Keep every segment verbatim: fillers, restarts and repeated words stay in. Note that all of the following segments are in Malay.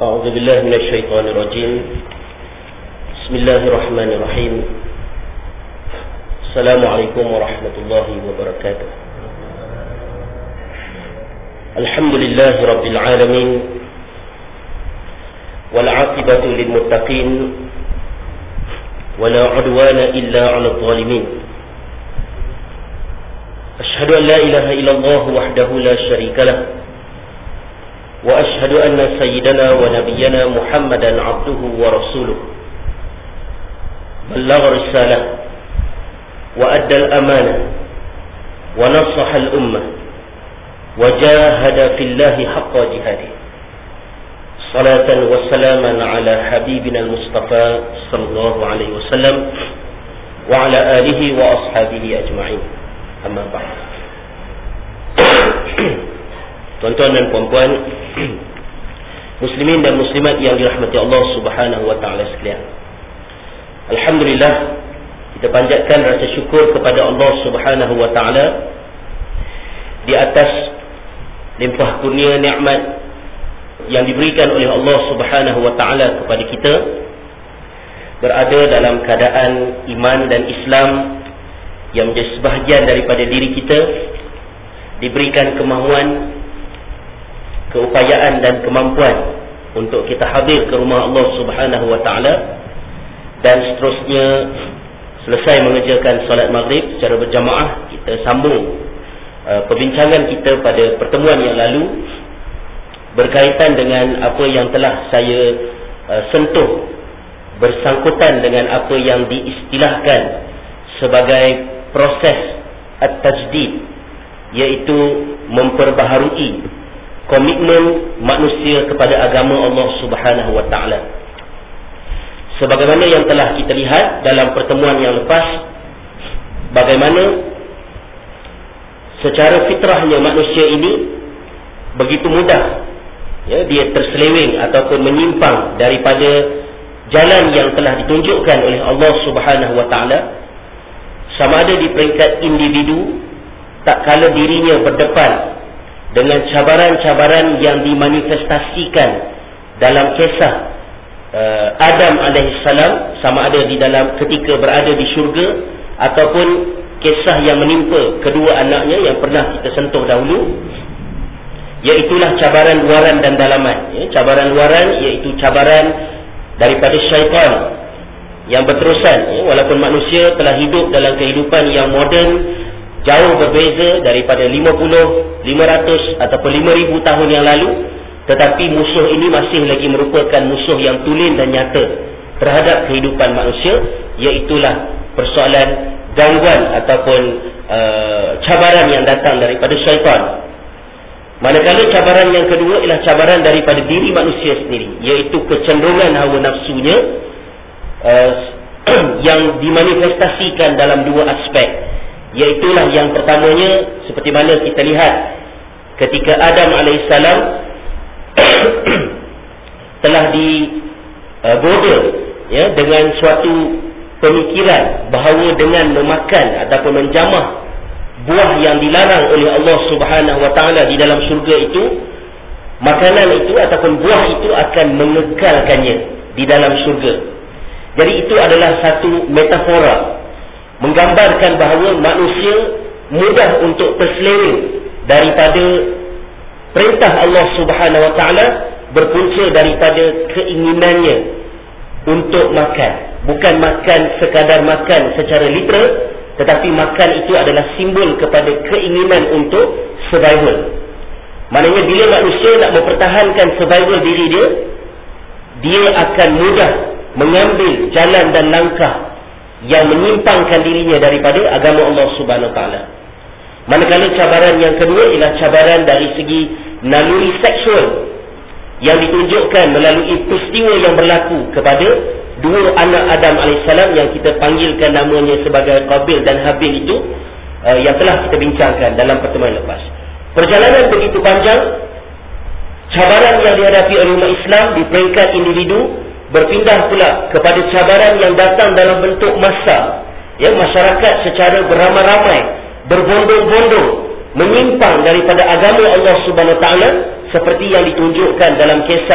أعوذ بالله من الشيطان الرجيم. بسم الله الرحمن الرحيم. السلام عليكم ورحمة الله وبركاته. الحمد لله رب العالمين، والعاقبة للمتقين، ولا عدوان إلا على الظالمين. أشهد أن لا إله إلا الله وحده لا شريك له، وأشهد أن سيدنا ونبينا محمدا عبده ورسوله، بلغ الرسالة وأدى الأمانة ونصح الأمة وجاهد في الله حق جهاده، صلاة وسلاما على حبيبنا المصطفى صلى الله عليه وسلم وعلى آله وأصحابه أجمعين. أما بعد. Tuan-tuan dan puan-puan, muslimin dan muslimat yang dirahmati Allah Subhanahu wa taala sekalian. Alhamdulillah, kita panjatkan rasa syukur kepada Allah Subhanahu wa taala di atas limpah kurnia nikmat yang diberikan oleh Allah Subhanahu wa taala kepada kita, berada dalam keadaan iman dan Islam yang menjadi sebahagian daripada diri kita, diberikan kemahuan, keupayaan dan kemampuan untuk kita hadir ke rumah Allah Subhanahu wa taala, dan seterusnya selesai mengerjakan solat maghrib secara berjamaah, kita sambung uh, perbincangan kita pada pertemuan yang lalu berkaitan dengan apa yang telah saya uh, sentuh bersangkutan dengan apa yang diistilahkan sebagai proses at-tajdid, iaitu memperbaharui komitmen manusia kepada agama Allah Subhanahu wa taala. Sebagaimana yang telah kita lihat dalam pertemuan yang lepas, bagaimana secara fitrahnya manusia ini begitu mudah ya, dia terseleweng ataupun menyimpang daripada jalan yang telah ditunjukkan oleh Allah Subhanahu wa taala, sama ada di peringkat individu, tak kala dirinya berdepan dengan cabaran-cabaran yang dimanifestasikan dalam kisah uh, Adam alaihissalam, sama ada di dalam ketika berada di syurga ataupun kisah yang menimpa kedua anaknya yang pernah kita sentuh dahulu, iaitulah cabaran luaran dan dalaman. Ya, cabaran luaran iaitu cabaran daripada syaitan yang berterusan. Ya, walaupun manusia telah hidup dalam kehidupan yang moden, jauh berbeza daripada lima puluh, lima ratus ataupun lima ribu tahun yang lalu, tetapi musuh ini masih lagi merupakan musuh yang tulen dan nyata terhadap kehidupan manusia, iaitulah persoalan gangguan ataupun uh, cabaran yang datang daripada syaitan. Manakala cabaran yang kedua ialah cabaran daripada diri manusia sendiri, iaitu kecenderungan hawa nafsunya uh, yang dimanifestasikan dalam dua aspek. Iaitulah yang pertamanya, seperti mana kita lihat ketika Adam alaihissalam telah digoda ya, dengan suatu pemikiran bahawa dengan memakan ataupun menjamah buah yang dilarang oleh Allah Subhanahu wa taala di dalam syurga itu, makanan itu ataupun buah itu akan mengekalkannya di dalam syurga. Jadi itu adalah satu metafora menggambarkan bahawa manusia mudah untuk terseleweng daripada perintah Allah Subhanahu wa taala, berpunca daripada keinginannya untuk makan. Bukan makan sekadar makan secara literal, tetapi makan itu adalah simbol kepada keinginan untuk survival. Maknanya bila manusia nak mempertahankan survival diri dia, dia akan mudah mengambil jalan dan langkah yang menyimpangkan dirinya daripada agama Allah Subhanahu wa taala. Manakala cabaran yang kedua ialah cabaran dari segi naluri seksual yang ditunjukkan melalui peristiwa yang berlaku kepada dua anak Adam alaihissalam yang kita panggilkan namanya sebagai Qabil dan Habil itu, uh, yang telah kita bincangkan dalam pertemuan lepas. Perjalanan begitu panjang, cabaran yang dihadapi oleh umat Islam di peringkat individu berpindah pula kepada cabaran yang datang dalam bentuk massa. Ya, masyarakat secara beramai-ramai, berbondong-bondong menyimpang daripada agama Allah Subhanahu Wa Taala, seperti yang ditunjukkan dalam kisah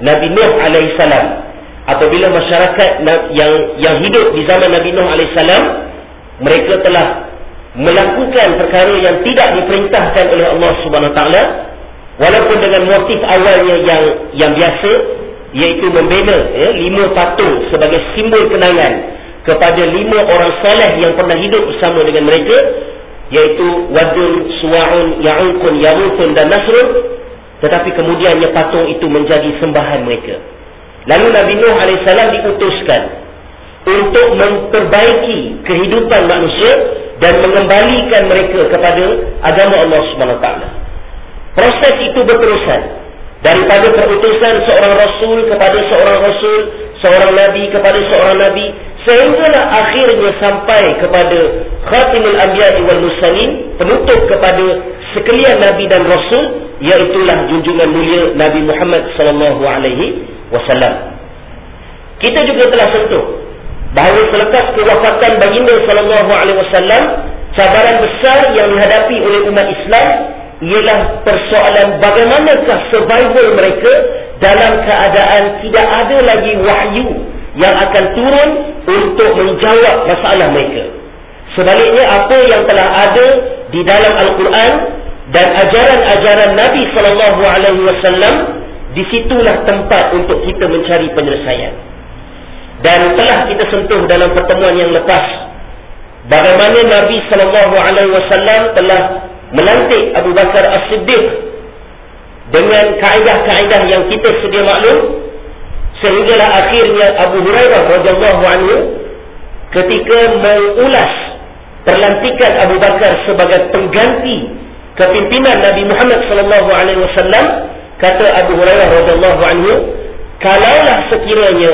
Nabi Nuh alaihissalam. Apabila masyarakat yang yang hidup di zaman Nabi Nuh alaihissalam, mereka telah melakukan perkara yang tidak diperintahkan oleh Allah Subhanahu Wa Taala, walaupun dengan motif awalnya yang yang biasa, iaitu membina ya, lima patung sebagai simbol kenangan kepada lima orang soleh yang pernah hidup bersama dengan mereka, iaitu Wadun, Suwa'un, Ya'uqun, Yaruthun dan Nasrun. Tetapi kemudiannya patung itu menjadi sembahan mereka. Lalu Nabi Nuh alaihissalam diutuskan untuk memperbaiki kehidupan manusia dan mengembalikan mereka kepada agama Allah Subhanahu Wa Taala. Proses itu berterusan daripada perutusan seorang rasul kepada seorang rasul, seorang nabi kepada seorang nabi, sehinggalah akhirnya sampai kepada Khatimul Anbiya wal Mursalin, penutup kepada sekalian nabi dan rasul, iaitulah junjungan mulia Nabi Muhammad sallallahu alaihi wasallam. Kita juga telah sentuh bahawa selepas kewafatan baginda sallallahu alaihi wasallam, cabaran besar yang dihadapi oleh umat Islam ialah persoalan bagaimanakah survival mereka dalam keadaan tidak ada lagi wahyu yang akan turun untuk menjawab masalah mereka. Sebaliknya, apa yang telah ada di dalam Al-Quran dan ajaran-ajaran Nabi sallallahu alaihi wasallam, disitulah tempat untuk kita mencari penyelesaian. Dan telah kita sentuh dalam pertemuan yang lepas bagaimana Nabi sallallahu alaihi wasallam telah melantik Abu Bakar As-Siddiq dengan kaedah-kaedah yang kita sedia maklum, sehinggalah akhirnya Abu Hurairah radhiyallahu anhu ketika mengulas perlantikan Abu Bakar sebagai pengganti kepimpinan Nabi Muhammad sallallahu alaihi wasallam, kata Abu Hurairah radhiyallahu anhu, kalaulah sekiranya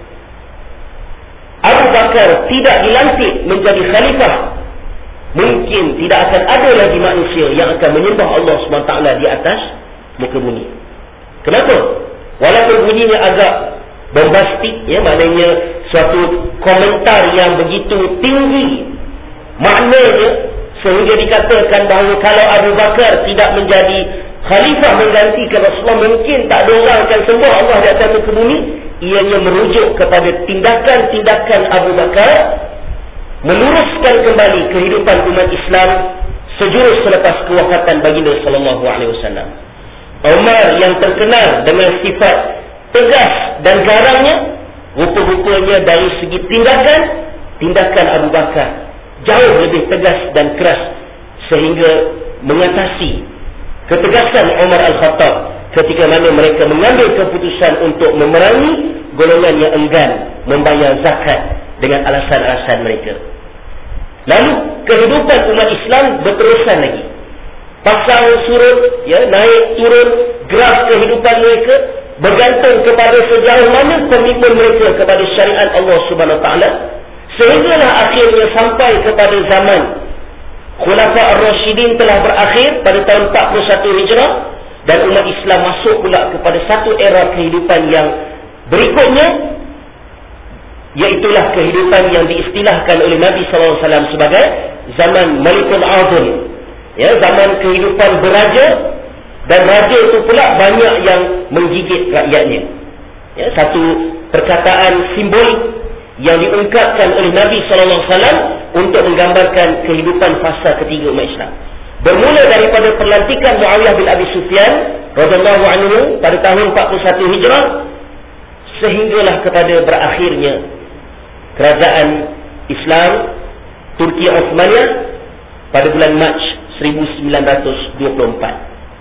Abu Bakar tidak dilantik menjadi khalifah, mungkin tidak akan ada lagi manusia yang akan menyembah Allah subhanahu wa taala di atas muka bumi. Kenapa? Walaupun bunyinya agak bombastik, ya, maknanya suatu komentar yang begitu tinggi maknanya, sehingga dikatakan bahawa kalau Abu Bakar tidak menjadi khalifah menggantikan Rasulullah, mungkin tak ada orang akan sembah Allah di atas muka bumi. Ianya merujuk kepada tindakan-tindakan Abu Bakar meluruskan kembali kehidupan umat Islam sejurus selepas kewafatan baginda sallallahu alaihi wasallam. Umar yang terkenal dengan sifat tegas dan garangnya, rupa-rupanya dari segi tindakan, tindakan Abu Bakar jauh lebih tegas dan keras, sehingga mengatasi ketegasan Umar Al-Khattab ketika mana mereka mengambil keputusan untuk memerangi golongan yang enggan membayar zakat dengan alasan-alasan mereka. Lalu kehidupan umat Islam berterusan lagi. Pasang surut, ya, naik turun graf kehidupan mereka bergantung kepada sejauh mana komitmen mereka kepada syariat Allah Subhanahu Wa Taala, sehinggalah akhirnya sampai kepada zaman Khulafa Ar-Rasyidin telah berakhir pada tahun empat puluh satu Hijrah, dan umat Islam masuk pula kepada satu era kehidupan yang berikutnya, iaitulah kehidupan yang diistilahkan oleh Nabi sallallahu alaihi wasallam sebagai zaman Malikul Azim, ya, zaman kehidupan beraja, dan raja itu pula banyak yang menggigit rakyatnya. Ya, satu perkataan simbolik yang diungkapkan oleh Nabi sallallahu alaihi wasallam untuk menggambarkan kehidupan fasa ketiga umat Islam. Bermula daripada perlantikan Muawiyah bin Abi Sufyan radhiyallahu anhu pada tahun empat puluh satu Hijrah, sehinggalah kepada berakhirnya kerajaan Islam Turki Osmaniyah pada bulan Mac seribu sembilan ratus dua puluh empat.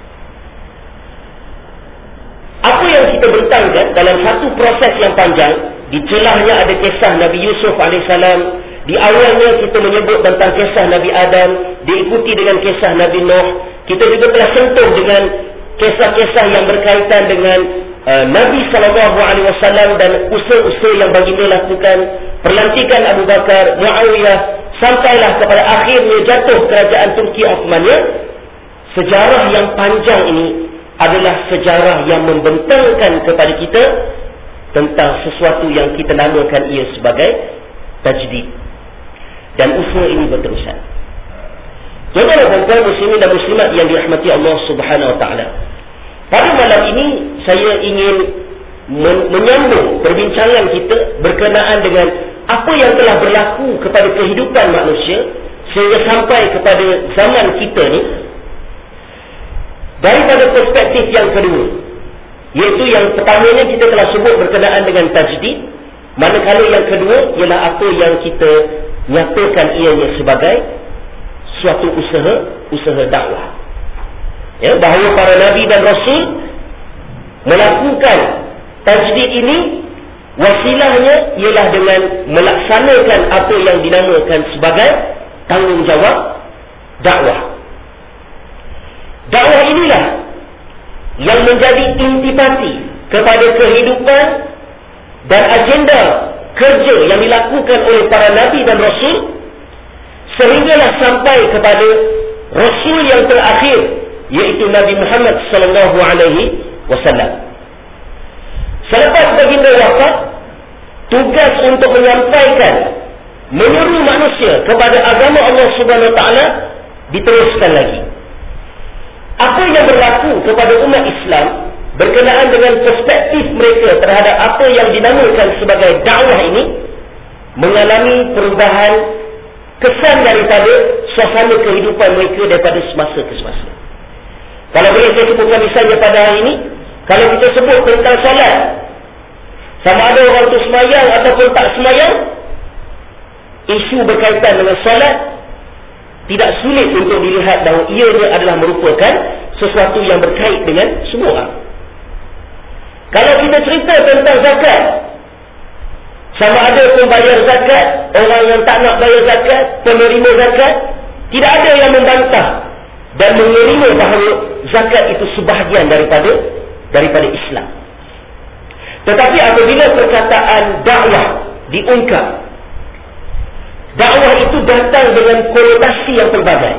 Apa yang kita bentangkan dalam satu proses yang panjang, di celahnya ada kisah Nabi Yusuf alaihissalam. Di awalnya kita menyebut tentang kisah Nabi Adam, diikuti dengan kisah Nabi Nuh. Kita juga telah sentuh dengan kisah-kisah yang berkaitan dengan uh, Nabi sallallahu alaihi wasallam dan usaha-usaha yang baginda lakukan, perlantikan Abu Bakar, Muawiyah, sampailah kepada akhirnya jatuh kerajaan Turki Osmaniyah. Sejarah yang panjang ini adalah sejarah yang membentangkan kepada kita tentang sesuatu yang kita namakan ia sebagai tajdid. Dan usaha ini berterusan. Tuan-tuan dan puan muslimin dan muslimat yang dirahmati Allah Subhanahu Wa Taala, pada malam ini saya ingin men- menyambung perbincangan kita berkenaan dengan apa yang telah berlaku kepada kehidupan manusia sehingga sampai kepada zaman kita ni, daripada perspektif yang kedua, iaitu yang pertamanya kita telah sebut berkenaan dengan tajdid, manakala yang kedua ialah apa yang kita nyatakan ianya sebagai suatu usaha usaha dakwah, ya, bahawa para nabi dan rasul melakukan tajdid ini, wasilahnya ialah dengan melaksanakan apa yang dinamakan sebagai tanggungjawab dakwah. Dakwah inilah yang menjadi intipati kepada kehidupan dan agenda kerja yang dilakukan oleh para nabi dan rasul, sehinggalah sampai kepada rasul yang terakhir, iaitu Nabi Muhammad sallallahu alaihi wasallam. Selepas baginda wafat, tugas untuk menyampaikan, menyeru manusia kepada agama Allah Subhanahu wa taala diteruskan lagi. Apa yang berlaku kepada umat Islam berkenaan dengan perspektif mereka terhadap apa yang dinamakan sebagai dakwah ini mengalami perubahan kesan daripada suasana kehidupan mereka daripada semasa ke semasa. Kalau boleh saya sebutkan misalnya pada hari ini, kalau kita sebut tentang solat, sama ada orang itu semayang ataupun tak semayang, isu berkaitan dengan solat tidak sulit untuk dilihat bahawa ianya adalah merupakan sesuatu yang berkait dengan semua orang. Kalau kita cerita tentang zakat, sama ada pembayar zakat, orang yang tak nak bayar zakat, penerima zakat, tidak ada yang membantah dan menerima bahawa zakat itu sebahagian daripada daripada Islam. Tetapi apabila perkataan dakwah diungkap, dakwah itu datang dengan konotasi yang pelbagai.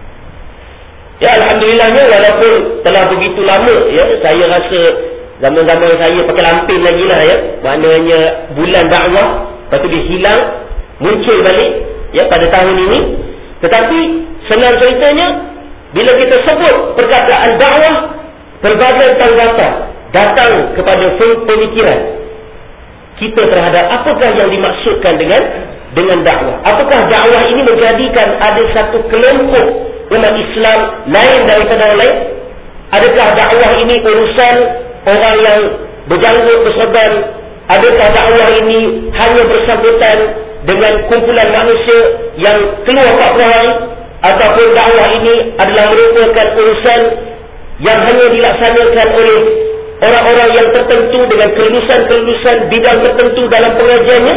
Ya, alhamdulillahnya, walaupun telah begitu lama, ya, saya rasa zaman-zaman saya pakai lampin lagi lah, ya, maknanya bulan dakwah, lepas tu dia hilang, muncul balik, ya, pada tahun ini. Tetapi senang ceritanya, bila kita sebut perkataan dakwah, pelbagai tanggapan datang kepada pemikiran kita terhadap apakah yang dimaksudkan dengan dengan dakwah. Apakah dakwah ini menjadikan ada satu kelompok umat Islam lain daripada orang lain? Adakah dakwah ini urusan orang yang berjanggut bersorban? Adakah dakwah ini hanya bersangkutan dengan kumpulan manusia yang keluar empat puluh hari? Ataupun dakwah ini adalah merupakan urusan yang hanya dilaksanakan oleh orang-orang yang tertentu dengan kelulusan-kelulusan bidang tertentu dalam pengajiannya?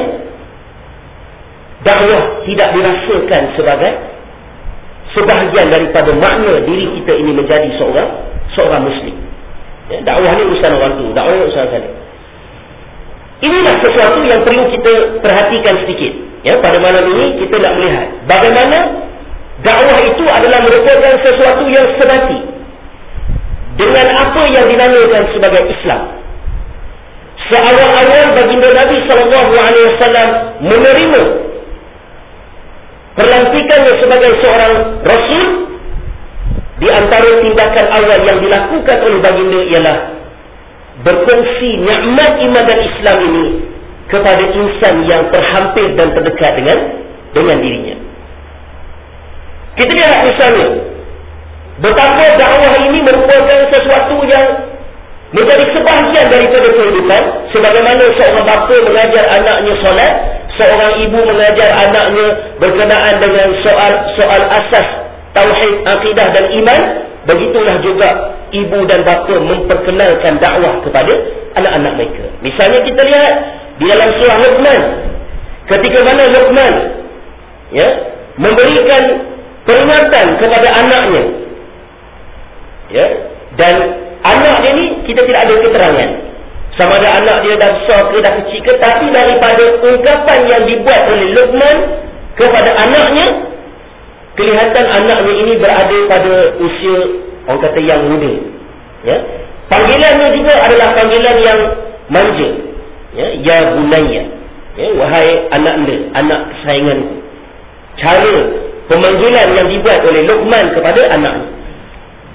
Dakwah tidak dirasakan sebagai sebahagian daripada makna diri kita ini menjadi seorang seorang Muslim. Ya, dakwah ini urusan orang tu, dakwah ini urusan saya. Inilah sesuatu yang perlu kita perhatikan sedikit. Ya, pada malam ini kita nak melihat bagaimana dakwah itu adalah merupakan sesuatu yang sebati dengan apa yang dinamakan sebagai Islam. Seawal-awal baginda Nabi sallallahu alaihi wasallam menerima perlantikannya sebagai seorang Rasul, di antara tindakan awal yang dilakukan oleh baginda ialah berkongsi nikmat iman dan Islam ini kepada insan yang terhampir dan terdekat dengan dengan dirinya. Kita lihat misalnya betapa dakwah ini merupakan sesuatu yang menjadi sebahagian daripada kehidupan, sebagaimana seorang bapa mengajar anaknya solat, seorang ibu mengajar anaknya berkenaan dengan soal soal asas tauhid, akidah dan iman. Begitulah juga ibu dan bapa memperkenalkan dakwah kepada anak-anak mereka. Misalnya kita lihat di dalam surah Luqman, ketika mana Luqman, ya, memberikan peringatan kepada anaknya, ya, dan anak dia ni kita tidak ada keterangan sama ada anak dia dah besar ke dah kecil ke, tapi daripada ungkapan yang dibuat oleh Luqman kepada anaknya, kelihatan anaknya ini berada pada usia orang kata yang muda, ya. Panggilannya juga adalah panggilan yang manja, ya, ya bunayya, ya, wahai anak anda, anak kesayanganku. Cara pemanggilan yang dibuat oleh Luqman kepada anaknya.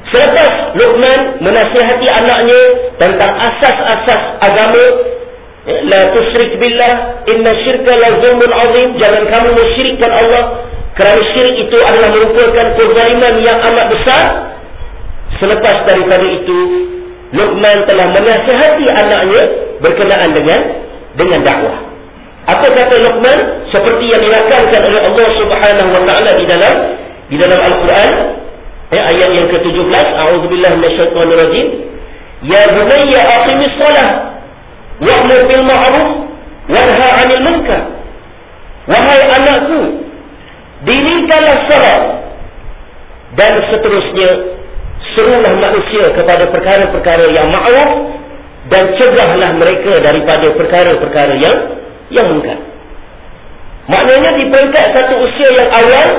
Selepas Luqman menasihati anaknya tentang asas-asas agama, la tusyrik billah inna syirka la zulmun azim, jangan kamu mensyirikkan Allah kerana syirik itu adalah merupakan kezaliman yang amat besar. Selepas daripada itu, Luqman telah menasihati anaknya berkenaan dengan dengan dakwah. Apa kata Luqman? Seperti yang dirakamkan oleh Allah Subhanahu wa taala di dalam di dalam Al-Quran, ya, ayat yang ke tujuh belas, a'udzubillahi minasyaitonir rajim. Ya bunayya aqimis shalah wa'mur bil ma'ruf wanha 'anil munkar. Wahai anakku, dirikanlah salat dan seterusnya serulah manusia kepada perkara-perkara yang ma'ruf dan cegahlah mereka daripada perkara-perkara yang yang munkar. Maknanya di peringkat satu usia yang awal,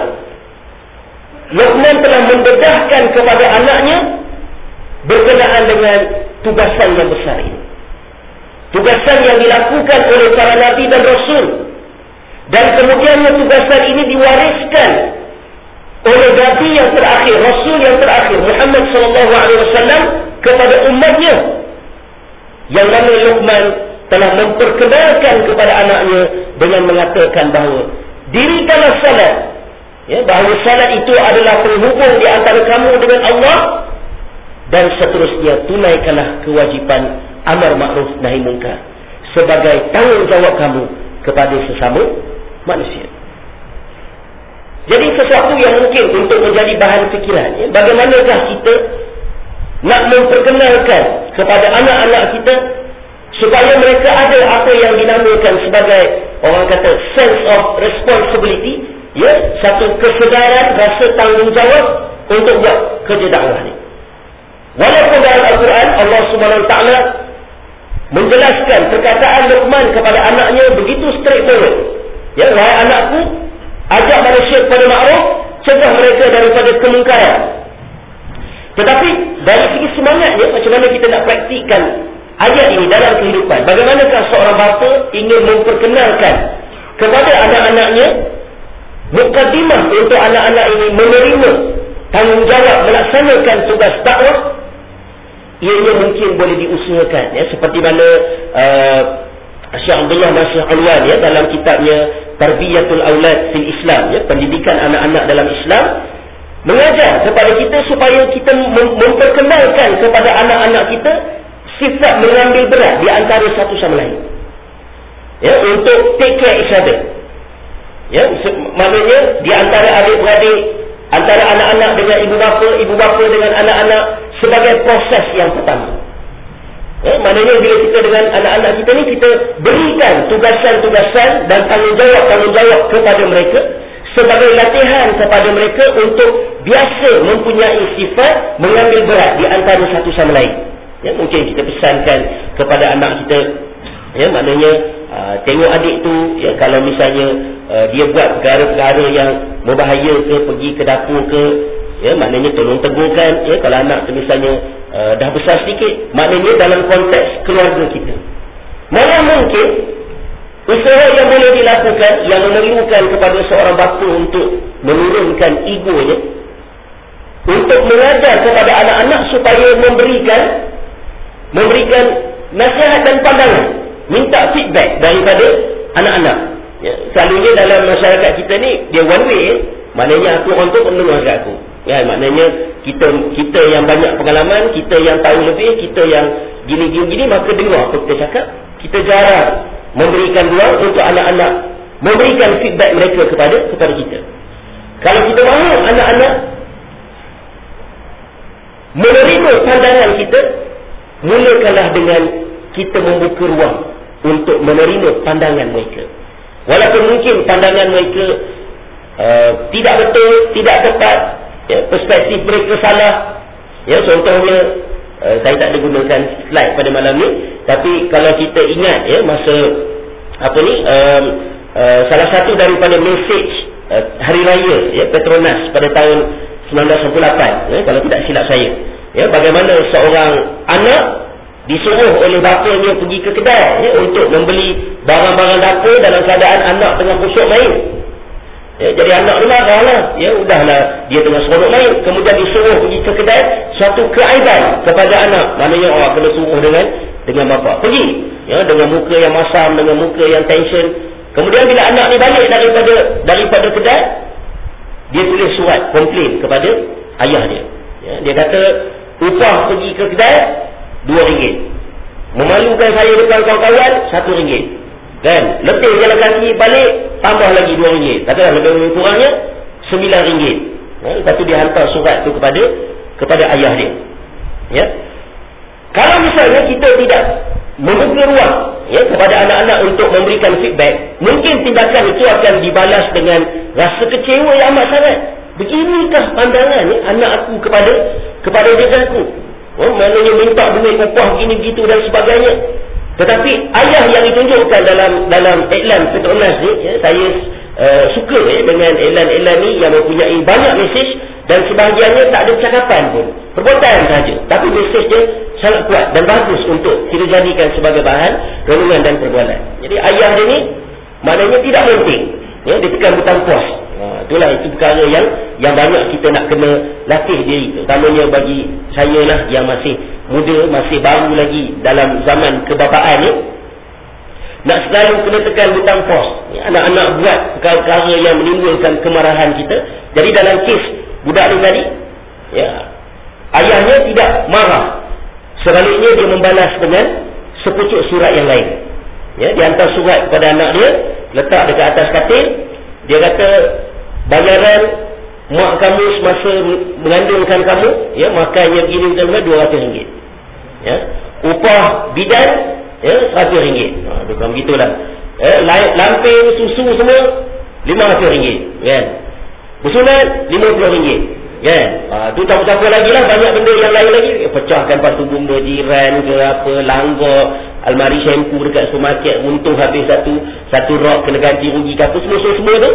Luqman telah mendedahkan kepada anaknya berkenaan dengan tugasan yang besar ini. Tugasan yang dilakukan oleh para nabi dan rasul. Dan kemudiannya tugasan ini diwariskan oleh nabi yang terakhir, rasul yang terakhir, Muhammad sallallahu alaihi wasallam, kepada umatnya. Yang mana Luqman telah memperkenalkan kepada anaknya dengan mengatakan bahawa dirikanlah salat, ya, bahawa salat itu adalah penghubung di antara kamu dengan Allah, dan seterusnya tunaikanlah kewajipan amar ma'ruf nahi munkar sebagai tanggungjawab kamu kepada sesama manusia. Jadi sesuatu yang mungkin untuk menjadi bahan fikiran, ya, bagaimanakah kita nak memperkenalkan kepada anak-anak kita supaya mereka ada apa yang dinamakan sebagai, orang kata, sense of responsibility, ya, satu kesedaran, rasa tanggungjawab untuk buat kerja dakwah ni. Walaupun dalam Al-Quran Allah Subhanahu Wa Taala menjelaskan perkataan Luqman kepada anaknya begitu straightforward. Ya, wahai anakku, ajak manusia kepada ma'ruf, cegah mereka daripada kemungkaran. Tetapi dari segi semangatnya, macam mana kita nak praktikkan ayat ini dalam kehidupan? Bagaimanakah seorang bapa ingin memperkenalkan kepada anak-anaknya mukadimah untuk anak-anak ini menerima tanggungjawab melaksanakan tugas dakwah? Ianya mungkin boleh diusahakan, ya, seperti mana uh, Syekh Abdullah Nasir Alwan, ya, dalam kitabnya Tarbiyatul Aulad fil Islam, ya, pendidikan anak-anak dalam Islam, mengajar kepada kita supaya kita mem- memperkenalkan kepada anak-anak kita sifat mengambil berat di antara satu sama lain, ya, untuk take care each other, ya, maknanya di antara adik-beradik, antara anak-anak dengan ibu bapa, ibu bapa dengan anak-anak, sebagai proses yang pertama. Ya, maknanya bila kita dengan anak-anak kita ni, kita berikan tugasan-tugasan dan tanggungjawab-tanggungjawab kepada mereka sebagai latihan kepada mereka untuk biasa mempunyai sifat mengambil berat di antara satu sama lain. Ya, mungkin kita pesankan kepada anak kita, ya, maknanya uh, tengok adik tu, ya, kalau misalnya uh, dia buat perkara-perkara yang berbahaya ke, pergi ke dapur ke, ya, maknanya tolong tegurkan, ya, kalau anak tu misalnya uh, dah besar sedikit, maknanya dalam konteks keluarga kita. Mana mungkin usaha yang boleh dilakukan yang memerlukan kepada seorang bapa untuk menurunkan egonya, untuk mengajar kepada anak-anak supaya memberikan memberikan nasihat dan pandangan, minta feedback daripada anak-anak. Ya, selalunya dalam masyarakat kita ni dia one way, ya. Maknanya aku orang tu mendengar kat aku. Ya, maknanya kita kita yang banyak pengalaman, kita yang tahu lebih, kita yang gini-gini, maka dengar apa kita cakap. Kita jarang memberikan ruang untuk anak-anak memberikan feedback mereka kepada kepada kita. Kalau kita mahu anak-anak menerima pandangan kita, mulakanlah dengan kita membuka ruang untuk menerima pandangan mereka. Walaupun mungkin pandangan mereka uh, tidak betul, tidak tepat, ya, perspektif mereka salah. Ya, contohnya uh, saya tak ada gunakan slide pada malam ni, tapi kalau kita ingat, ya, masa apa ni uh, uh, salah satu daripada mesej uh, hari raya, ya, Petronas pada tahun sembilan belas sembilan puluh lapan, ya, kalau tidak silap saya, ya, bagaimana seorang anak disuruh oleh bapanya pergi ke kedai, ya, untuk membeli barang-barang dapur dalam keadaan anak tengah khusyuk main. Ya, jadi anak ni marah lah. Ya, udahlah. Dia tengah seronok main. Kemudian disuruh pergi ke kedai. Suatu keaiban kepada anak. Maknanya orang kena suruh dengan dengan bapa. Pergi. Ya, dengan muka yang masam, dengan muka yang tension. Kemudian bila anak ni balik daripada daripada kedai, dia tulis surat komplain kepada ayah dia. Ya, dia kata, upah pergi ke kedai dua ringgit. Memalukan saya depan kawan-kawan satu ringgit. Kan? Letih jalan kaki balik, tambah lagi dua ringgit. Katalah lebih kurangnya sembilan ringgit. Ya, lepas tu dia hantar surat tu kepada kepada ayah dia. Ya. Kalau misalnya kita tidak membuka ruang, ya, kepada anak-anak untuk memberikan feedback, mungkin tindakan itu akan dibalas dengan rasa kecewa yang amat sangat. Beginikah pandangan, ya, anak aku kepada kepada diriku? Oh, maknanya minta duit upah begini begitu dan sebagainya. Tetapi ayah yang ditunjukkan dalam dalam iklan Petronas ni, ya, saya uh, suka ya, dengan iklan-iklan ni yang mempunyai banyak mesej dan sebahagiannya tak ada cakapan pun, perbuatan saja, tapi mesej dia sangat kuat dan bagus untuk kita jadikan sebagai bahan renungan dan perbualan. Jadi ayah dia ni maknanya tidak penting, ya, dia tekan butang pos. Ha, itulah itu perkara yang yang banyak kita nak kena latih diri, terutamanya bagi saya lah yang masih muda, masih baru lagi dalam zaman kebapaan ni, nak selalu kena tekan butang pos. Ya, anak-anak buat perkara-perkara yang menimbulkan kemarahan kita. Jadi dalam kes budak ni tadi, ya, ayahnya tidak marah, sebaliknya dia membalas dengan sepucuk surat yang lain. Ya, dia hantar surat kepada anak dia, letak dekat atas katil. Dia kata, bayaran mak kamu semasa mengandungkan kamu, ya, makannya begini begini dua ratus ringgit. Ya, upah bidan, ya, seratus ringgit. Ha, bukan begitulah. Eh, lamping, susu semua lima ratus ringgit, kan? Bersunat lima puluh ringgit, kan? Ha, tu campur-campur lagi lah, banyak benda yang lain lagi. Eh, pecahkan pasu bumba jiran ke apa, langgar, almari syampu dekat supermarket, untung habis satu satu rok, kena ganti rugi ke apa, semua-semua tu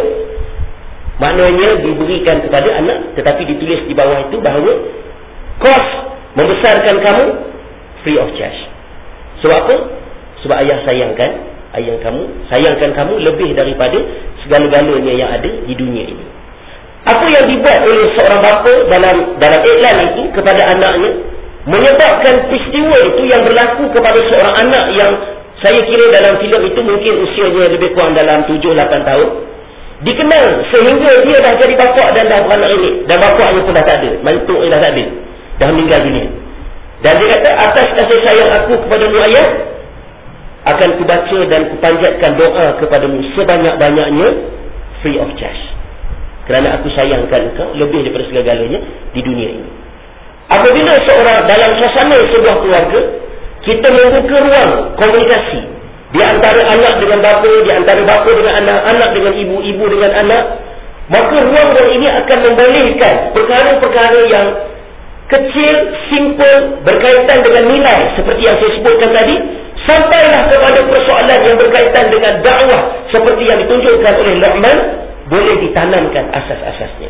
maknanya diberikan kepada anak, tetapi ditulis di bawah itu bahawa kos membesarkan kamu free of charge. Sebab apa? Sebab ayah sayangkan ayah kamu, sayangkan kamu lebih daripada segala-galanya yang ada di dunia ini. Apa yang dibuat oleh seorang bapa dalam dalam iklan itu kepada anaknya menyebabkan peristiwa itu yang berlaku kepada seorang anak yang saya kira dalam filem itu mungkin usianya lebih kurang dalam tujuh lapan tahun, dikenal sehingga dia dah jadi bapa dan dah beranak ini, dan bapaknya pun dah tak ada, mantuknya dah tak ada, dah meninggal dunia. Dan dia kata, atas kasih sayang aku kepadamu ayah, akan kubaca dan kupanjatkan doa kepadamu sebanyak-banyaknya free of charge, kerana aku sayangkan engkau lebih daripada segala-galanya di dunia ini. Apabila seorang dalam suasana sebuah keluarga, kita membuka ruang komunikasi di antara anak dengan bapa, di antara bapa dengan anak, anak dengan ibu, ibu dengan anak, maka ruang-ruang ini akan membolehkan perkara-perkara yang kecil, simple, berkaitan dengan nilai seperti yang saya sebutkan tadi, sampailah kepada persoalan yang berkaitan dengan dakwah seperti yang ditunjukkan oleh Luqman, boleh ditanamkan asas-asasnya.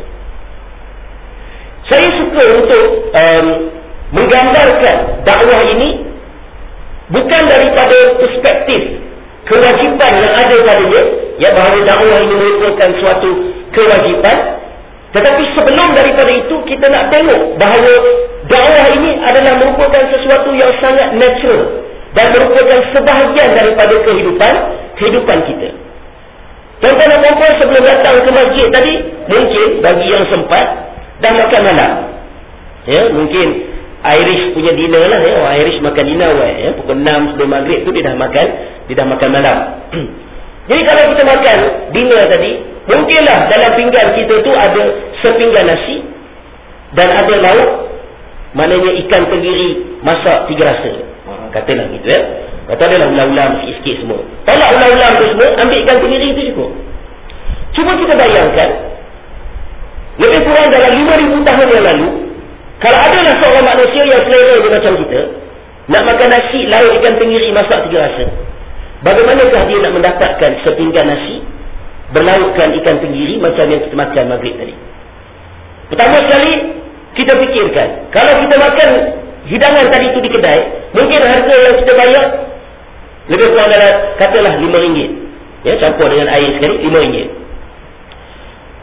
Saya suka untuk um, menggambarkan dakwah ini bukan daripada perspektif kewajipan yang ada padanya, ya, bahawa dakwah ini merupakan suatu kewajipan, tetapi sebelum daripada itu kita nak tengok bahawa dakwah ini adalah merupakan sesuatu yang sangat natural dan merupakan sebahagian daripada kehidupan kehidupan kita. Tuan-tuan dan puan-puan, sebelum datang ke masjid tadi, mungkin bagi yang sempat dah makan malam. Ya, mungkin Irish punya dinner lah, ya. Orang Irish makan dinner, ya. Pukul enam sebelum maghrib tu dia dah makan, dia dah makan malam. Jadi kalau kita makan dinner tadi, mungkinlah dalam pinggan kita tu ada sepinggan nasi dan ada lauk, maknanya ikan tenggiri masak tiga rasa. Ha, katalah gitu, ya. Kata adalah ulam-ulam sikit-sikit semua. Tolak ulam-ulam tu semua, ambil ikan tenggiri itu cukup. Cuba kita bayangkan, lebih kurang dalam lima ribu tahun yang lalu, kalau adalah seorang manusia yang selera dia macam kita, nak makan nasi, lauk ikan tenggiri masak tiga rasa, bagaimanakah dia nak mendapatkan sepinggan nasi berlaukkan ikan tenggiri macam yang kita makan maghrib tadi? Pertama sekali, kita fikirkan, kalau kita makan hidangan tadi itu di kedai, mungkin harga yang kita bayar lebih kurang dalam, katalah lima ringgit, ya, campur dengan air sekali, lima ringgit.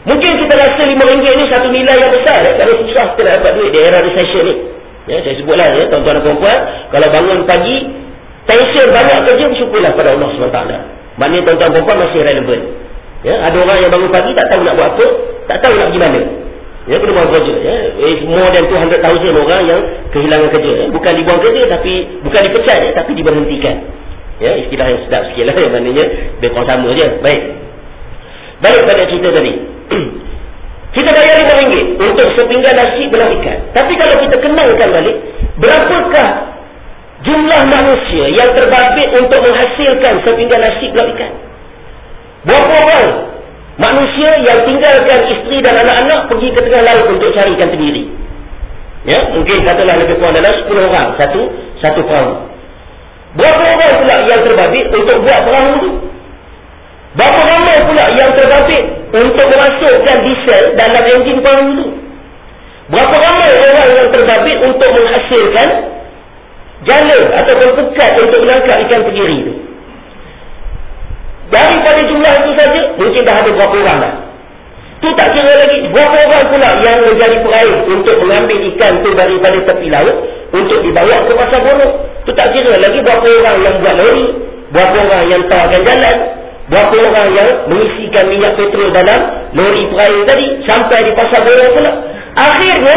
rasa lima ringgit ni satu nilai yang besar. Eh? Kalau susah kita nak dapat duit di era recession ni. Ya, saya sebutlah ya, tuan-tuan dan puan-puan, kalau bangun pagi, tension banyak kerja, bersyukurlah pada Allah subhanahu wa taala. Maknanya tuan-tuan dan puan-puan masih relevan. Ya, ada orang yang bangun pagi tak tahu nak buat apa, tak tahu nak pergi mana. Ya, kena buang kerja. Ya, it's more than two hundred thousand orang yang kehilangan kerja. Ya. Bukan dibuang kerja, tapi bukan dipecat, ya, tapi diberhentikan. Ya, istilah yang sedap sikit lah, yang maknanya dia kurang sama je. Baik. Balik pada cerita tadi. Kita bayar lima ringgit untuk sepinggan nasi belah ikan. Tapi kalau kita kenalkan balik, berapakah jumlah manusia yang terbabit untuk menghasilkan sepinggan nasi belah ikan? Berapa orang manusia yang tinggalkan isteri dan anak-anak pergi ke tengah laut untuk cari ikan tenggiri? Ya, mungkin katalah lebih kurang dalam sepuluh orang satu satu perahu. Berapa orang pula yang terbabit untuk buat perahu itu? Berapa ramai pula yang terbabit untuk memasukkan diesel dalam enjin perahu itu? Berapa ramai orang yang terbabit untuk menghasilkan jala ataupun pekat untuk menangkap ikan tenggiri itu? Daripada jumlah itu saja, mungkin dah ada berapa orang dah. Itu tak kira lagi berapa orang pula yang menjadi peraih untuk mengambil ikan itu daripada tepi laut untuk dibawa ke pasar Bono. Itu tak kira lagi berapa orang yang buat lori, berapa orang yang tawarkan jalan, berapa orang yang mengisikan minyak petrol dalam lori peraih tadi sampai di pasar Bono pula. Akhirnya,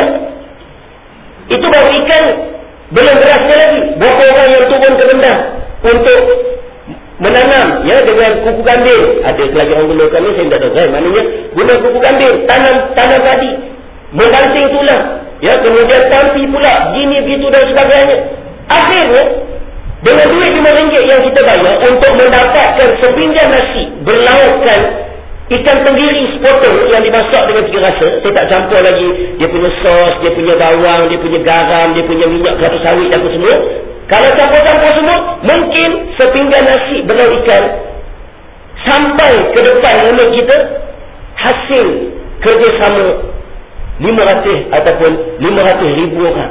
itu baru ikan belum berasnya lagi. Berapa orang yang turun ke bendang untuk menanam ya dengan kuku kambing. Ada lagi orang guna kambing, saya tak tahu kan. Maknanya guna kuku kambing, tanam tanam padi, membanting tulang, ya, kemudian tampi pula gini begitu dan sebagainya. Akhirnya dengan duit lima ringgit yang kita bayar untuk mendapatkan sepinggan nasi berlaukkan ikan tenggiri sepotong yang dimasak dengan tiga rasa. Saya tak campur lagi dia punya sos, dia punya bawang, dia punya garam, dia punya minyak kelapa sawit dan apa semua. Kalau campur-campur semua, mungkin sepinggan nasi belau ikan sampai ke depan mulut kita hasil kerjasama lima ratus ataupun lima ratus ribu orang.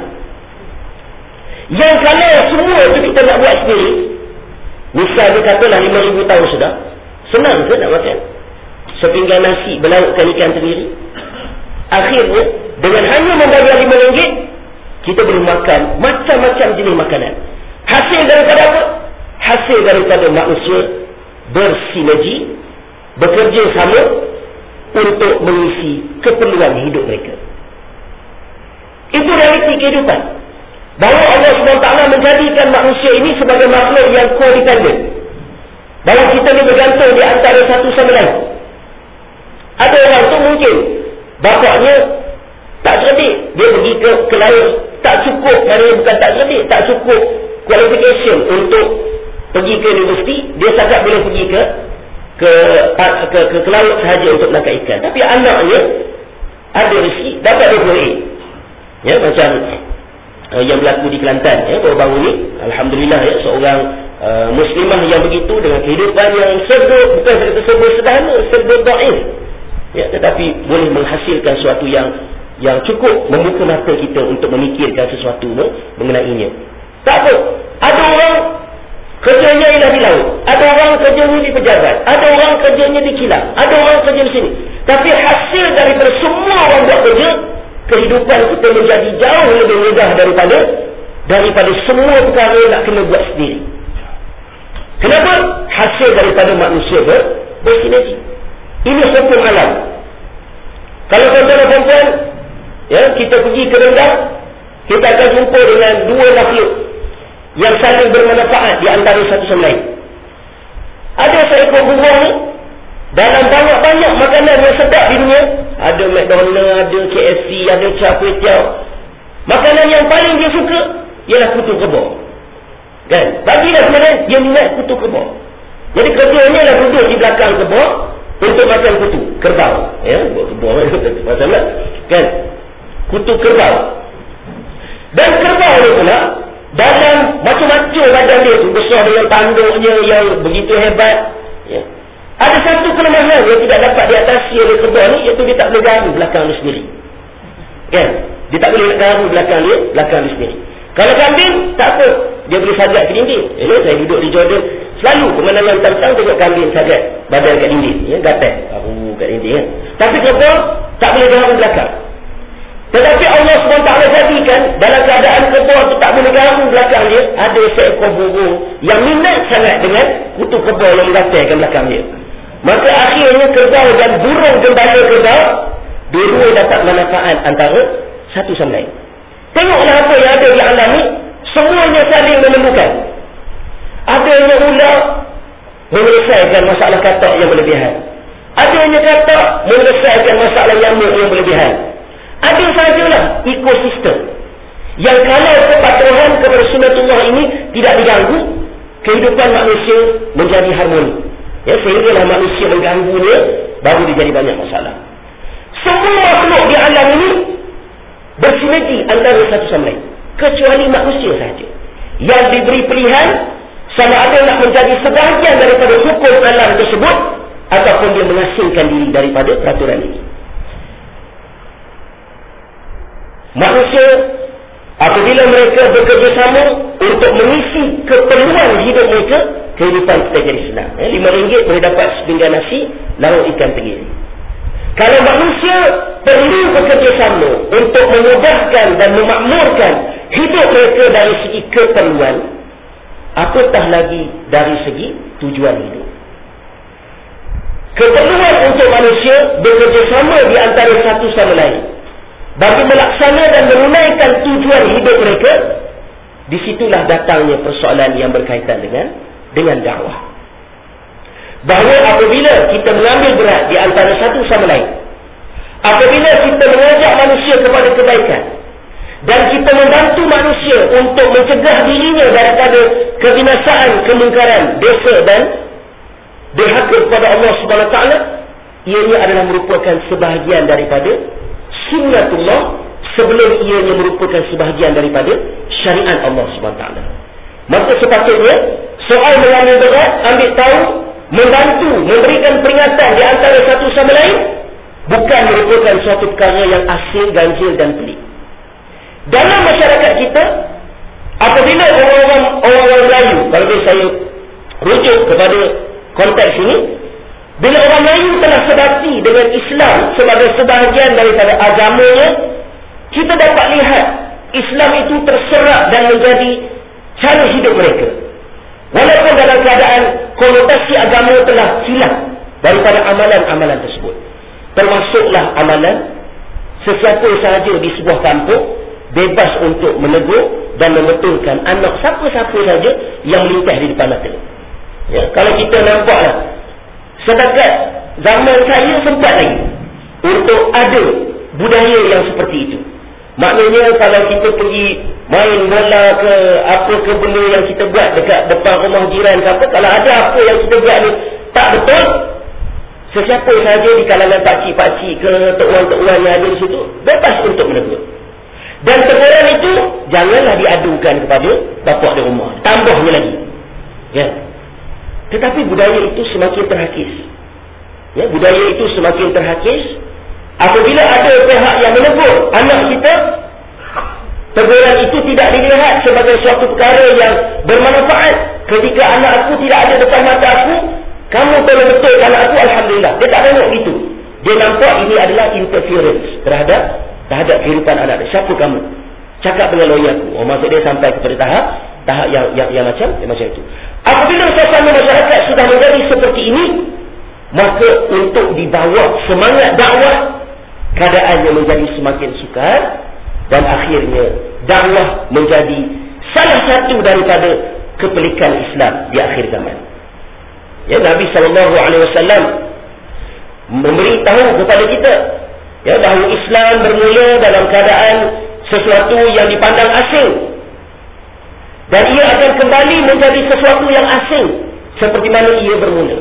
Yang kalau semua itu kita nak buat sendiri, misal dia katalah lima ribu tahun sudah, senang ke nak makan sepinggan nasi berlaukkan ikan tenggiri? Akhirnya dengan hanya membayar lima ringgit, kita boleh makan macam-macam jenis makanan. Hasil daripada apa? Hasil daripada manusia bersinergi, bekerja sama untuk mengisi keperluan hidup mereka. Itu realiti kehidupan. Bahawa Allah subhanahu wa taala menjadikan manusia ini sebagai makhluk yang codependent. Bahawa kita ni bergantung di antara satu sama lain. Ada orang tu mungkin bapaknya tak cerdik, dia pergi ke, ke laut, tak cukup, maknanya bukan tak cerdik, tak cukup qualification untuk pergi ke universiti, dia sangat boleh pergi ke ke ke, ke, ke, ke laut sahaja untuk menangkap ikan. Tapi anaknya ada rezeki, dapat dua puluh A. Ya, macam uh, yang berlaku di Kelantan ya, baru-baru ni, alhamdulillah ya, seorang uh, muslimah yang begitu dengan kehidupan yang serba, bukan serba sederhana, serba dhaif. Ya, tetapi boleh menghasilkan sesuatu yang yang cukup membuka mata kita untuk memikirkan sesuatu mengenainya. Tak apa. Ada orang kerjanya ialah di laut, ada orang kerjanya di pejabat, ada orang kerjanya di kilang, ada orang kerja di sini. Tapi hasil daripada semua orang buat kerja, kehidupan kita menjadi jauh lebih mudah daripada daripada semua perkara nak kena buat sendiri. Kenapa? Hasil daripada manusia ber, bersinergi. Ini hukum alam. Kalau tuan-tuan dan puan-puan, ya, kita pergi ke rendang, kita akan jumpa dengan dua makhluk yang saling bermanfaat di antara satu sama lain. Ada seekor burung ni, dalam banyak-banyak makanan yang sedap di dunia, ada McDonald, ada K F C, ada Char-Kway-Teow. Makanan yang paling dia suka ialah kutu kebor. Kan? Bagilah sebenarnya dia minat kutu kebor. Jadi kerjanya ialah duduk di belakang kebor untuk makan kutu kerbau. Ya, buat kebor masalah. Kan? Kutu kerbau. Dan kerbau ni pula dalam macam-macam badan dia tu, besar dengan tanduknya yang begitu hebat. Ya. Ada satu kelemahan yang tidak dapat diatasi oleh kerbau ni, iaitu dia tak boleh garu belakang dia sendiri. Kan? Dia tak boleh garu belakang dia, belakang dia sendiri. Kalau kambing, tak apa. Dia boleh sajak ke dinding. Ya, saya duduk di Jordan, selalu pemandangan tentang tengok kambing sajak badan kat dinding. Ya, gatal. Aku kat dinding kan. Tapi kerbau, tak boleh garang belakang. Tetapi Allah subhanahu wa taala jadikan dalam keadaan kebun tu tak boleh garang belakang dia, ada seekor burung yang minat sangat dengan kutu kebun yang dilatihkan belakang dia. Maka akhirnya kerbau dan burung gembala kerbau dua-dua dapat manfaat antara satu sama lain. Tengoklah apa yang ada di alam ni, semuanya saling menemukan. Adanya ular menyelesaikan masalah katak yang berlebihan. Adanya katak menyelesaikan masalah nyamuk yang berlebihan. Ada sajalah ekosistem yang kalau kepatuhan kepada sunnatullah ini tidak diganggu, kehidupan manusia menjadi harmoni. Ya, sehinggalah manusia mengganggunya, baru dia jadi banyak masalah. Semua makhluk di alam ini bersinergi antara satu sama lain, kecuali manusia saja yang diberi pilihan sama ada nak menjadi sebahagian daripada hukum alam tersebut ataupun dia mengasingkan diri daripada peraturan ini. Manusia apabila mereka bekerjasama untuk mengisi keperluan hidup mereka, kehidupan kita jadi senang. Eh, lima ringgit boleh dapat sepinggan nasi, lauk ikan tenggiri. Kalau manusia perlu bekerjasama untuk memudahkan dan memakmurkan hidup mereka dari segi keperluan, apatah lagi dari segi tujuan hidup. Keperluan untuk manusia bekerjasama di antara satu sama lain bagi melaksanakan dan menunaikan tujuan hidup mereka. Disitulah datangnya persoalan yang berkaitan dengan dengan dakwah. Bahawa apabila kita mengambil berat di antara satu sama lain, apabila kita mengajak manusia kepada kebaikan dan kita membantu manusia untuk mencegah dirinya daripada kebinasaan, kemungkaran, dosa dan derhaka kepada Allah Subhanahu Wa Taala, ianya adalah merupakan sebahagian daripada sunnatullah sebelum ianya merupakan sebahagian daripada syariat Allah Subhanahu Wa Taala. Maka sepatutnya soal mengambil berat, ambil tahu, membantu, memberikan peringatan di antara satu sama lain bukan merupakan suatu perkara yang asing, ganjil dan pelik. Dalam masyarakat kita, apabila orang-orang orang-orang Melayu, kalau saya rujuk kepada konteks ini, bila orang Melayu telah sedati dengan Islam sebagai sebahagian daripada agamanya, kita dapat lihat Islam itu terserap dan menjadi cara hidup mereka. Walaupun dalam keadaan konotasi agama telah hilang daripada amalan-amalan tersebut. Termasuklah amalan sesiapa sahaja di sebuah kampung bebas untuk menegur dan membetulkan anak siapa-siapa saja yang melintas di depan mata. Ya, kalau kita nampaklah, setakat zaman saya sempat lagi untuk ada budaya yang seperti itu. Maknanya kalau kita pergi main bola ke apa ke benda yang kita buat dekat depan rumah jiran ke apa, kalau ada apa yang kita buat ni tak betul, sesiapa saja di kalangan pakcik-pakcik ke tok-wan-tok-wan yang ada di situ bebas untuk menegur. Dan teguran itu janganlah diadukan kepada bapa di rumah, tambahnya lagi. Ya. Tetapi budaya itu semakin terhakis. Ya, budaya itu semakin terhakis. Apabila ada pihak yang menegur anak kita, teguran itu tidak dilihat sebagai suatu perkara yang bermanfaat. Ketika anak aku tidak ada depan mata aku, kamu tolong betul anak aku, alhamdulillah. Dia tak tengok gitu. Dia nampak ini adalah interference terhadap terhadap kehidupan anak dia. Siapa kamu? Cakap dengan lawyer aku. Oh, maksud dia sampai kepada tahap tahap yang yang, yang macam yang macam itu. Apabila suasana masyarakat sudah menjadi seperti ini, maka untuk dibawa semangat dakwah, keadaannya menjadi semakin sukar dan akhirnya dakwah menjadi salah satu daripada kepelikan Islam di akhir zaman. Ya, Nabi sallallahu alaihi wasallam memberitahu kepada kita, ya, bahawa Islam bermula dalam keadaan sesuatu yang dipandang asing dan ia akan kembali menjadi sesuatu yang asing seperti mana ia bermula.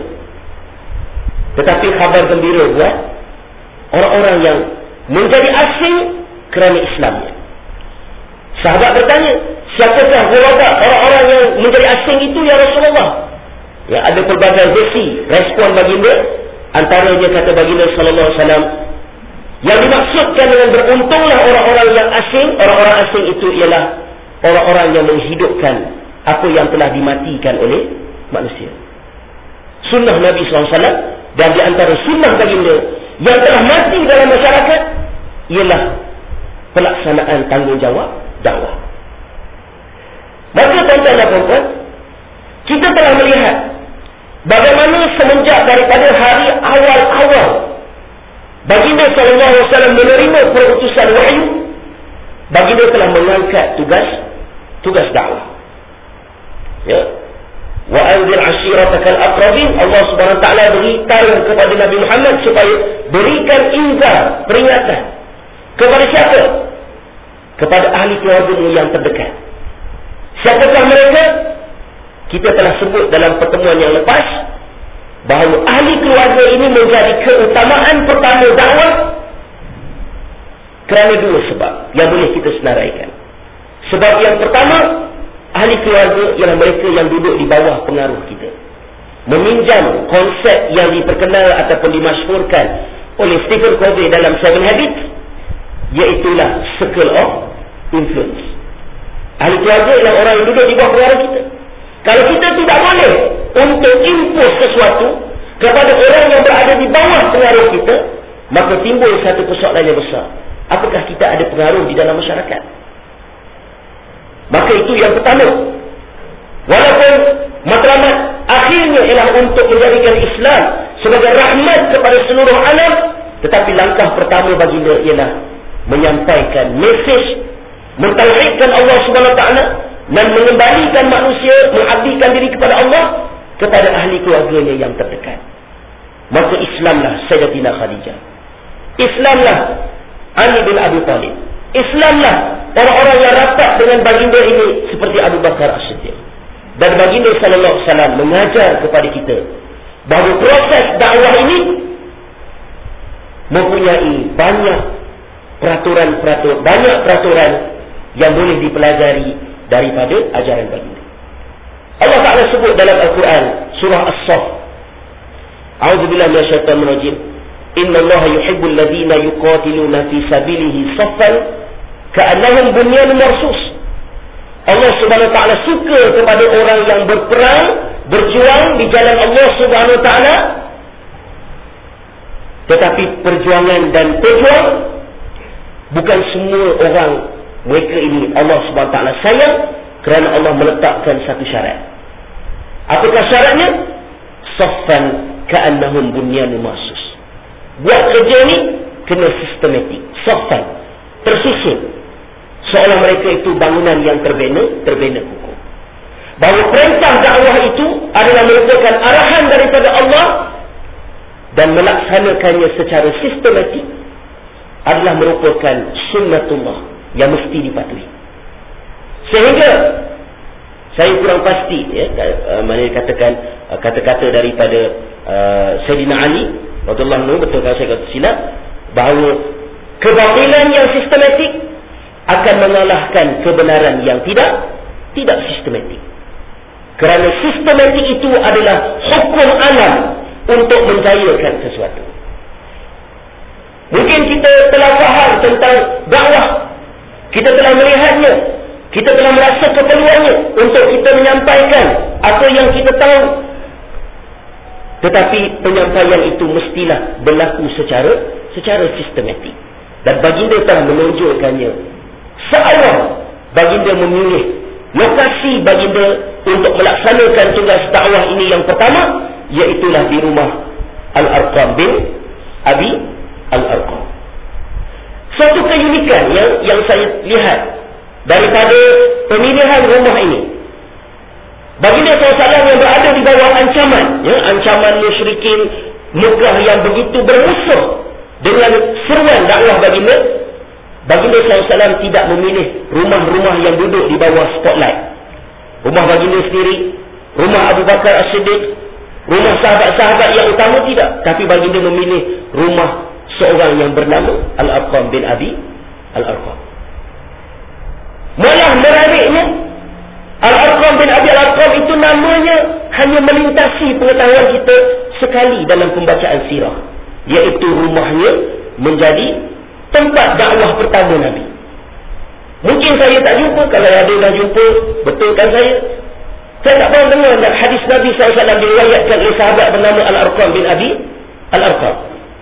Tetapi khabar gembira buat orang-orang yang menjadi asing kerana Islamnya. Sahabat bertanya, siapakah ghuraba, orang-orang yang menjadi asing itu ya Rasulullah? Ya, ada pelbagai versi respon baginda. Antaranya kata baginda sallallahu alaihi wasallam, yang dimaksudkan dengan beruntunglah orang-orang yang asing, orang-orang asing itu ialah orang-orang yang menghidupkan apa yang telah dimatikan oleh manusia. Sunnah Nabi sallallahu alaihi wasallam, dan di antara sunnah baginda yang telah mati dalam masyarakat ialah pelaksanaan tanggungjawab dakwah. Maka tuan-tuan dan puan-puan, kita telah melihat bagaimana semenjak daripada hari awal-awal baginda sallallahu alaihi wasallam menerima perutusan wahyu, baginda telah mengangkat tugas tugas dakwah. Ya. Wa anzir ashiratakal aqrabin, Allah Subhanahu wa taala beritahu kepada Nabi Muhammad supaya berikan inzar, peringatan kepada siapa? Kepada ahli keluarga yang terdekat. Siapakah mereka? Kita telah sebut dalam pertemuan yang lepas bahawa ahli keluarga ini menjadi keutamaan pertama dakwah kerana dua sebab yang boleh kita senaraikan. Sebab yang pertama, ahli keluarga ialah mereka yang duduk di bawah pengaruh kita, meminjam konsep yang diperkenal ataupun dimasyhurkan oleh Stephen Covey dalam Seven Habits, iaitulah circle of influence. Ahli keluarga ialah orang yang duduk di bawah pengaruh kita. Kalau kita tidak boleh untuk impose sesuatu kepada orang yang berada di bawah pengaruh kita, maka timbul satu persoalan yang besar. Apakah kita ada pengaruh di dalam masyarakat? Maka itu yang pertama. Walaupun matlamat akhirnya ialah untuk menjadikan Islam sebagai rahmat kepada seluruh alam, tetapi langkah pertama baginda ialah menyampaikan mesej, mentauhidkan Allah Subhanahu wa taala dan mengembalikan manusia, mengabdikan diri kepada Allah, kepada ahli keluarganya yang terdekat. Maka Islamlah Sayyidatina Khadijah, Islamlah Ali bin Abi Talib, Islamlah orang-orang yang rapat dengan baginda ini seperti Abu Bakar As-Siddiq. Dan baginda sallallahu alaihi wasallam mengajar kepada kita bahawa proses dakwah ini mempunyai banyak peraturan-peraturan, banyak peraturan yang boleh dipelajari daripada ajaran baginda. Allah Ta'ala sebut dalam Al-Quran surah As-Saff, A'udzubillahi minasyaitonir rajim, Innallaha yuhibbul ladzina yuqatiluna fi sabilihi saffan ka'annahum bunyanun marsus. Allah Subhanahu wa taala suka kepada orang yang berperang, berjuang di jalan Allah Subhanahu wa taala, tetapi perjuangan dan pejuang bukan semua orang mereka ini Allah Subhanahu wa taala sayang, kerana Allah meletakkan satu syarat. Apakah syaratnya? Saffan ka'annahum bunyanun marsus. Buat kerja ni kena sistematik, saffan, tersusun, seolah mereka itu bangunan yang terbina, terbina kukuh. Bahawa perintah dakwah itu adalah merupakan arahan daripada Allah, dan melaksanakannya secara sistematik adalah merupakan sunnatullah yang mesti dipatuhi. Sehingga saya kurang pasti ya, mana katakan kata-kata daripada uh, Sayyidina Ali radhiyallahu anhu, betul kalau saya kata silap, bahawa kebatilan yang sistematik akan mengalahkan kebenaran yang tidak tidak sistematik. Kerana sistematik itu adalah hukum alam untuk menjayakan sesuatu. Mungkin kita telah faham tentang dakwah, kita telah melihatnya, kita telah merasa keperluannya untuk kita menyampaikan apa yang kita tahu. Tetapi penyampaian itu mestilah berlaku secara secara sistematik. Dan baginda telah menunjukkannya. Seawal baginda memilih lokasi baginda untuk melaksanakan tugas dakwah ini yang pertama, iaitulah di rumah Al-Arqam bin Abi Al-Arqam. Satu keunikan yang, yang saya lihat daripada pemilihan rumah ini, baginda sallallahu alaihi wasallam yang berada di bawah ancaman, ya, ancaman musyrikin Mekah yang begitu bermusuh dengan seruan dakwah baginda, baginda sallallahu alaihi wasallam tidak memilih rumah-rumah yang duduk di bawah spotlight. Rumah baginda sendiri, rumah Abu Bakar As-Siddiq, rumah sahabat-sahabat yang utama, tidak. Tapi baginda memilih rumah seorang yang bernama Al-Arqam bin Abi Al-Arqam. Malah merabiknya, Al-Arqam bin Abi Al-Arqam itu namanya hanya melintasi pengetahuan kita sekali dalam pembacaan sirah, iaitu rumahnya menjadi tempat dakwah pertama Nabi. Mungkin saya tak jumpa, kalau ada dah jumpa, betulkan saya. Saya tak pernah dengar hadis Nabi sallallahu alaihi wasallam diriwayatkan oleh sahabat bernama Al-Arqam bin Abi Al-Arqam.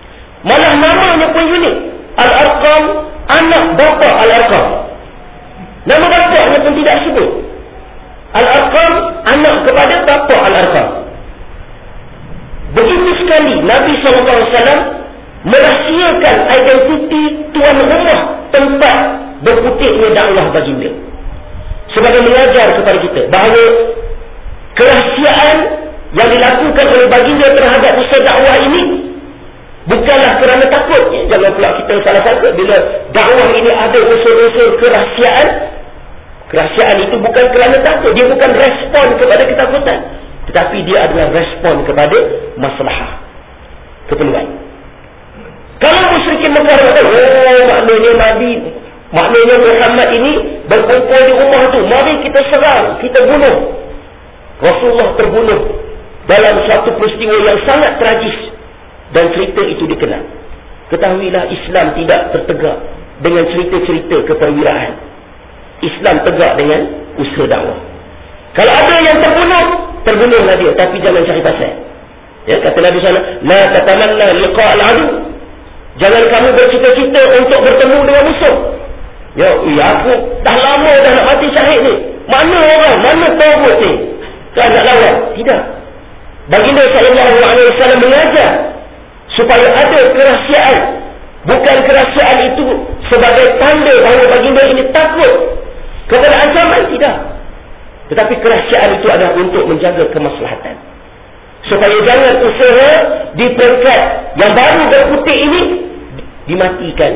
Malah namanya pun unik. Al-Arqam, anak bapa Al-Arqam. Nama bapanya pun tidak sebut. Al-Arqam, anak kepada bapa Al-Arqam. Begitu sekali Nabi sallallahu alaihi wasallam merahsiakan identiti tuan rumah tempat berputiknya dakwah baginda. Sebagai mengajar kepada kita bahawa kerahsiaan yang dilakukan oleh baginda terhadap usaha dakwah ini bukanlah kerana takut. Jangan pula kita salah sangka bila dakwah ini ada unsur-unsur kerahsiaan. Kerahsiaan itu bukan kerana takut. Dia bukan respon kepada ketakutan, tetapi dia adalah respon kepada maslahah, keperluan. Kalau musyrikin Mekah kata, oh maknanya Nabi, maknanya Muhammad ini berkumpul di rumah tu, mari kita serang, kita bunuh. Rasulullah terbunuh dalam satu peristiwa yang sangat tragis, dan cerita itu dikenal. Ketahuilah, Islam tidak tertegak dengan cerita-cerita keperwiraan. Islam tegak dengan usaha dakwah. Kalau ada yang terbunuh, terbunuhlah dia, tapi jangan cari pasal. Ya, kata Nabi sallallahu alaihi wasallam, la tatamanna liqa' al-adu. Jangan kamu bercita-cita untuk bertemu dengan musuh. Ya, ya aku dah lama dah nak mati syahid ni. Mana orang, mana tawud ni? Kan nak lawan? Tidak. Baginda sallallahu alaihi wasallam mengajar supaya ada kerahsiaan. Bukan kerahsiaan itu sebagai tanda bahawa baginda ini takut kepada ancaman, tidak. Tetapi kerahsiaan itu adalah untuk menjaga kemaslahatan, supaya jangan usaha di peringkat yang baru berputik ini dimatikan.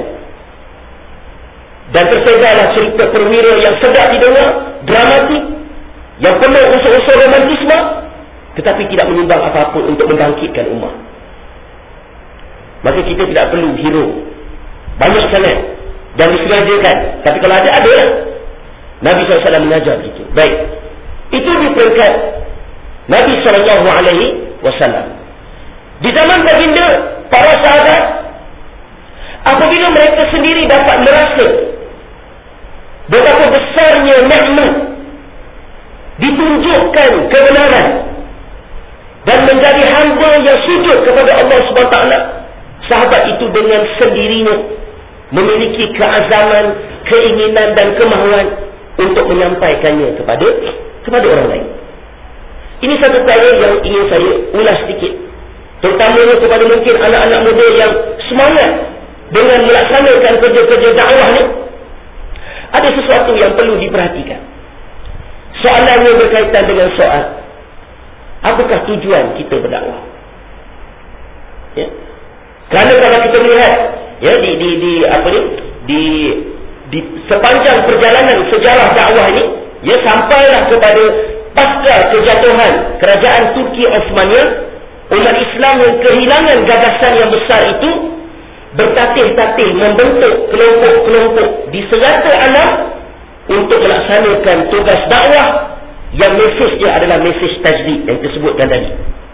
Dan tersedarlah cerita perwira yang sedap didengar, dramatik, yang penuh unsur-unsur romantisme, tetapi tidak menyumbang apa-apa untuk membangkitkan umat. Maka kita tidak perlu hero banyak sangat dan disengajakan. Tapi kalau ada, ada lah. Nabi sallallahu alaihi wasallam mengajar begitu. Baik, itu di peringkat Nabi sallallahu alaihi wasallam. Di zaman baginda, para sahabat, apabila mereka sendiri dapat merasa betapa besarnya nikmat ditunjukkan kebenaran dan menjadi hamba yang sujud kepada Allah subhanahu wa taala, sahabat itu dengan sendirinya memiliki keazaman, keinginan dan kemahuan untuk menyampaikannya kepada kepada orang lain. Ini satu perkara yang ingin saya ulas sedikit, terutamanya kepada mungkin anak-anak muda yang semangat dengan melaksanakan kerja-kerja dakwah ni. Ada sesuatu yang perlu diperhatikan. Soalannya berkaitan dengan soal, apakah tujuan kita berdakwah? Ya. Kerana kalau kita melihat, ya, di di di apa ni, di di sepanjang perjalanan sejarah dakwah ini, ya, sampailah kepada pasca kejatuhan kerajaan Turki Osmania, umat Islam yang kehilangan gagasan yang besar itu bertatih-tatih membentuk kelompok-kelompok di serata alam untuk melaksanakan tugas dakwah yang mesejnya adalah mesej tajdid yang disebutkan tadi.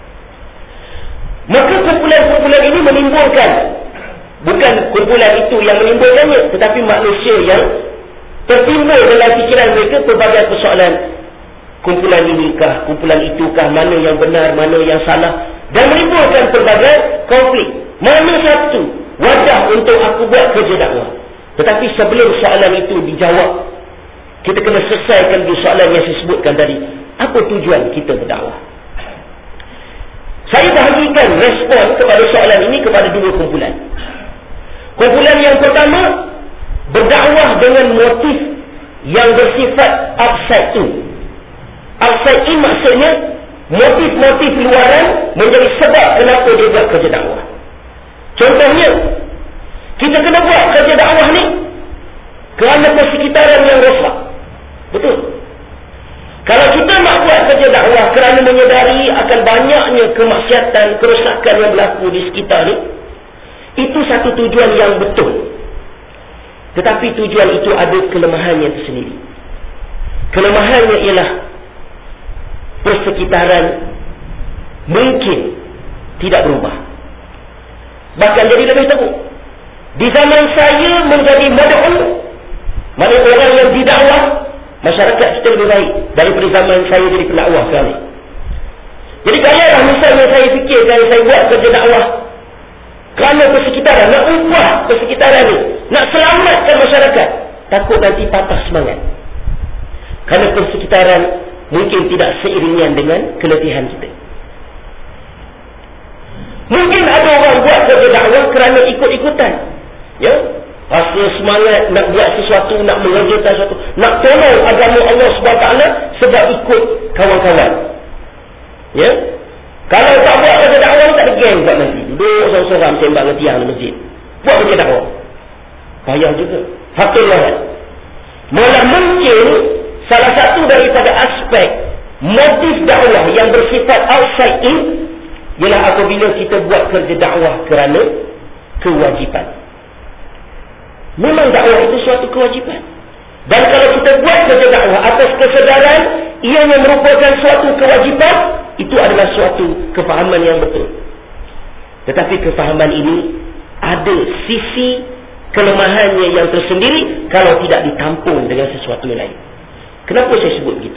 Maka kumpulan-kumpulan ini menimbulkan, bukan kumpulan itu yang menimbulkannya, tetapi manusia yang tertimbul dalam fikiran mereka pelbagai persoalan. Kumpulan inikah, kumpulan itukah, mana yang benar, mana yang salah, dan menimbulkan pelbagai konflik. Mana satu wajah untuk aku buat kerja dakwah? Tetapi sebelum soalan itu dijawab, kita kena selesaikan dulu soalan yang saya sebutkan tadi. Apa tujuan kita berdakwah? Saya bahagikan respon kepada soalan ini kepada dua kumpulan. Kumpulan yang pertama, berdakwah dengan motif yang bersifat upside in. Upside in maksudnya motif-motif luaran menjadi sebab kenapa dia buat kerja dakwah. Contohnya, kita kena buat kerja dakwah ni kerana persekitaran yang rosak. Betul. Kalau kita nak buat kerja dakwah kerana menyedari akan banyaknya kemaksiatan, kerosakan yang berlaku di sekitar ni, itu satu tujuan yang betul. Tetapi tujuan itu ada kelemahannya tersendiri. Kelemahannya ialah persekitaran mungkin tidak berubah, bahkan jadi lebih teruk. Di zaman saya menjadi mad'u, mana orang yang didakwah, masyarakat kita lebih baik daripada zaman saya jadi pendakwah sekarang ni. Jadi kalau misalnya saya fikir kalau saya buat kerja dakwah kerana persekitaran, nak ubah persekitaran ni, nak selamatkan masyarakat, takut nanti patah semangat. Kerana persekitaran mungkin tidak seiringan dengan keletihan kita. Mungkin ada orang buat kerja dakwah kerana ikut-ikutan, ya, rasa semangat nak buat sesuatu, nak mengerjakan sesuatu, nak tolong agama Allah subhanahu wa taala sebab ikut kawan-kawan. Ya, kalau tak buat kerja dakwah tak ada geng buat nanti. Duduk seorang-seorang sembang dengan tiang di masjid. Buat kerja dakwah. Payah juga. Hakillah. Malah mungkin salah satu daripada aspek motif dakwah yang bersifat outside in ialah apabila kita buat kerja dakwah kerana kewajipan. Memang dakwah itu suatu kewajipan. Dan kalau kita buat kerja dakwah atas kesedaran ianya merupakan suatu kewajipan, itu adalah suatu kefahaman yang betul. Tetapi kefahaman ini ada sisi kelemahannya yang tersendiri kalau tidak ditampung dengan sesuatu yang lain. Kenapa saya sebut begitu?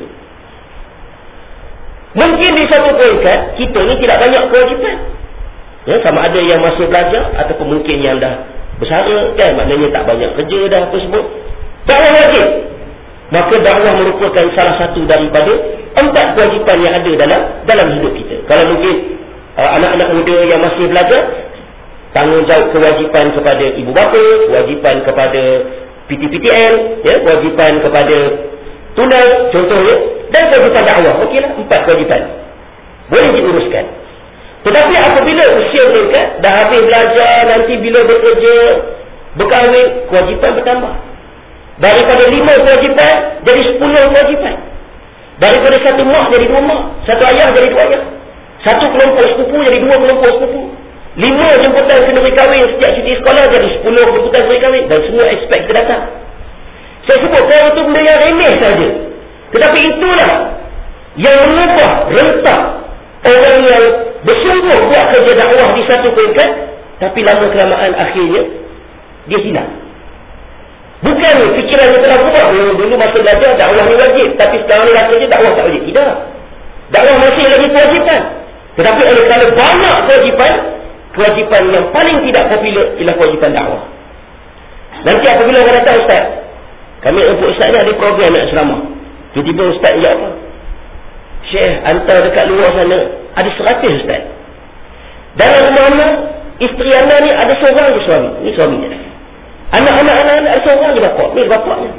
Mungkin di satu peringkat kita ni tidak banyak kewajipan, ya, sama ada yang masih belajar ataupun mungkin yang dah bersara, kan, maknanya tak banyak kerja dah apa sebut. Dakwah wajib. Maka dakwah merupakan salah satu daripada empat kewajipan yang ada dalam dalam hidup kita. Kalau mungkin uh, anak-anak muda yang masih belajar, tanggungjawab kewajipan kepada ibu bapa, kewajipan kepada P T P T N, ya, kewajipan kepada tunai contohnya, dan kewajipan dakwah. Okeylah, empat kewajipan boleh diuruskan. Tetapi apabila usia mereka dah habis belajar, nanti bila bekerja, berkahwin, kewajipan bertambah. Daripada lima kewajipan jadi sepuluh kewajipan. Daripada satu mak jadi dua mak, satu ayah jadi dua ayah, satu kelompok sepupu jadi dua kelompok sepupu, lima jemputan kenduri kahwin setiap cuti sekolah jadi sepuluh jemputan kenduri kahwin, dan semua aspek kita datang. Saya sebut kalau itu benda yang remeh saja, tetapi itulah yang mengubah rentak orang yang bersungguh buat kerja dakwah di satu peringkat, tapi lama kelamaan akhirnya dia hilang. Bukan fikiran yang telah berubah. Oh, dulu masa belajar dakwah ni wajib, tapi sekarang ni rasanya dakwah tak wajib. Tidak. Dakwah masih lagi kewajipan. Tetapi oleh kerana banyak kewajipan, kewajipan yang paling tidak popular ialah kewajipan dakwah. Nanti apabila orang datang, ustaz, kami untuk ustaz ni ada program nak ceramah. Tiba-tiba ustaz ya apa? Syekh, hantar dekat luar sana ada seratus ustaz. Dalam rumah anda, isteri anda ni ada seorang je suami. Ni suaminya. Anak-anak anak-anak ada seorang je bapak. Ni bapaknya.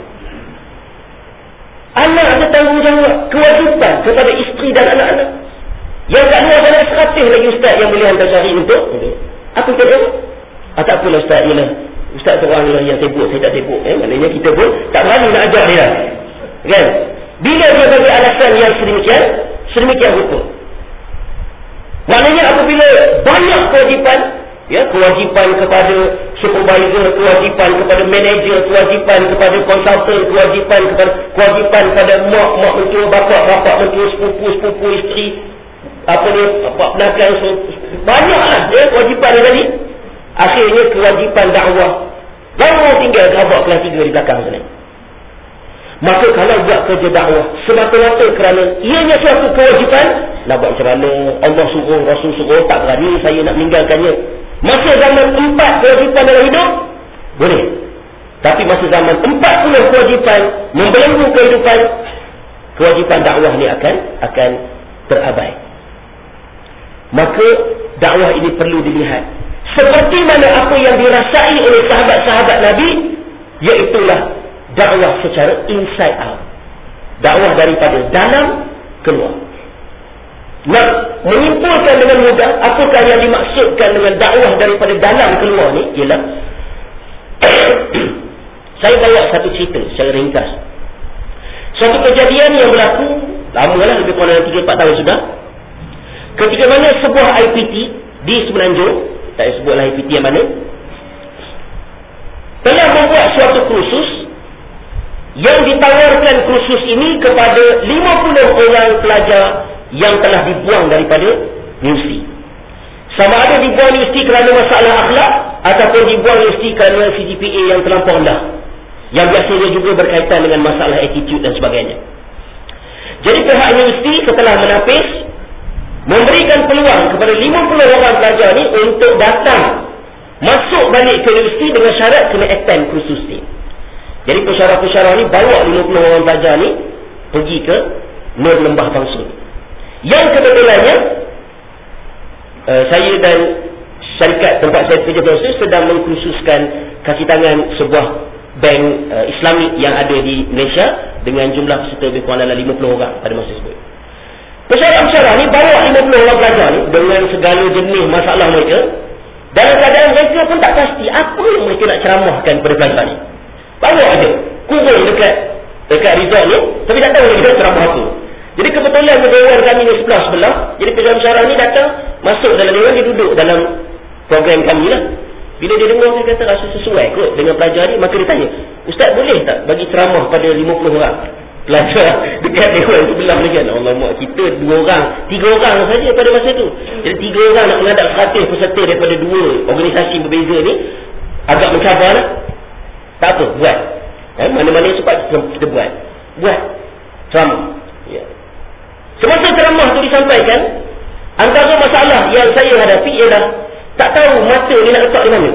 Anak ada tanggungjawab, kewajipan kepada isteri dan anak-anak. Yang kat luar sana seratus lagi ustaz yang boleh hantar cari untuk. Apa kata? Ah, tak apalah ustaz, ialah ustaz seorang yang sibuk, saya tak sibuk. Eh, maknanya kita pun tak berani nak ajar dia. Kan? Bila dia bagi alasan yang sedemikian, sedemikian rupa. Maknanya apabila banyak kewajipan, ya, kewajipan kepada supervisor, kewajipan kepada manager, kewajipan kepada konsultan, kewajipan kepada kewajipan kepada mak, mak mentua, bapak, bapak mentua, sepupu, sepupu, isteri, apa ni, bapak belakang, banyaklah ya kewajipan dia tadi. Akhirnya kewajipan dakwah baru tinggal khabar kelas tiga di belakang sana. Maka kalau buat kerja dakwah semata-mata kerana ianya suatu kewajipan, nak buat macam mana, Allah suruh, Rasul suruh, tak berani saya nak meninggalkannya. Masa zaman empat kewajipan dalam hidup, boleh. Tapi masa zaman empat puluh kewajipan membelenggu kehidupan, kewajipan dakwah ni akan akan terabai. Maka dakwah ini perlu dilihat seperti mana apa yang dirasai oleh sahabat-sahabat Nabi, iaitulah dakwah secara inside out. Dakwah daripada dalam keluar. Nak menyimpulkan dengan mudah apakah yang dimaksudkan dengan dakwah daripada dalam keluar ni ialah saya bawa satu cerita secara ringkas. Satu kejadian yang berlaku lama lah, lebih kurang tiga empat tahun sudah, ketika mana sebuah I P T di Semenanjung, tak sebutlah I P T yang mana, telah membuat suatu kursus yang ditawarkan kursus ini kepada lima puluh orang pelajar yang telah dibuang daripada universiti. Sama ada dibuang universiti kerana masalah akhlak ataupun dibuang universiti kerana C G P A yang terlampau rendah, yang biasanya juga berkaitan dengan masalah attitude dan sebagainya. Jadi pihak universiti setelah menapis memberikan peluang kepada lima puluh orang pelajar ni untuk datang masuk balik ke universiti dengan syarat kena attend kursus ni. Jadi pensyarah-pensyarah ni bawa lima puluh orang pelajar ni pergi ke Nur Lembah Bangsul. Yang kebetulannya uh, saya dan syarikat tempat saya kerja Bangsul sedang mengkhususkan kasih tangan sebuah bank uh, Islamik yang ada di Malaysia dengan jumlah peserta lebih kurang dalam lima puluh orang pada masa tersebut. Pensyarah-pensyarah ni bawa lima puluh orang pelajar ni dengan segala jenis masalah mereka. Dalam keadaan mereka pun tak pasti apa yang mereka nak ceramahkan kepada pelajar ni. Bawa aja, kurung dekat dekat resort ni, tapi tak tahu dia ceramah apa. Jadi kebetulan dewan kami ni sebelah-sebelah. Jadi pensyarah ni datang, masuk dalam dewan, dia duduk dalam program kami lah. Bila dia dengar, dia kata rasa sesuai kot dengan pelajar ni, maka dia tanya, Ustaz boleh tak bagi ceramah pada lima puluh orang pelajar dekat dewan sebelah Malaysia? Allah mak, kita dua orang, tiga orang saja pada masa tu. Jadi tiga orang nak menghadap seratus peserta daripada dua organisasi berbeza ni, agak mencabar lah. Tak apa, buat. Eh, mana-mana yang sempat kita, kita buat. Buat ceramah. Ya. Semasa ceramah tu disampaikan, antara masalah yang saya hadapi ialah tak tahu mata ni nak letak di mana.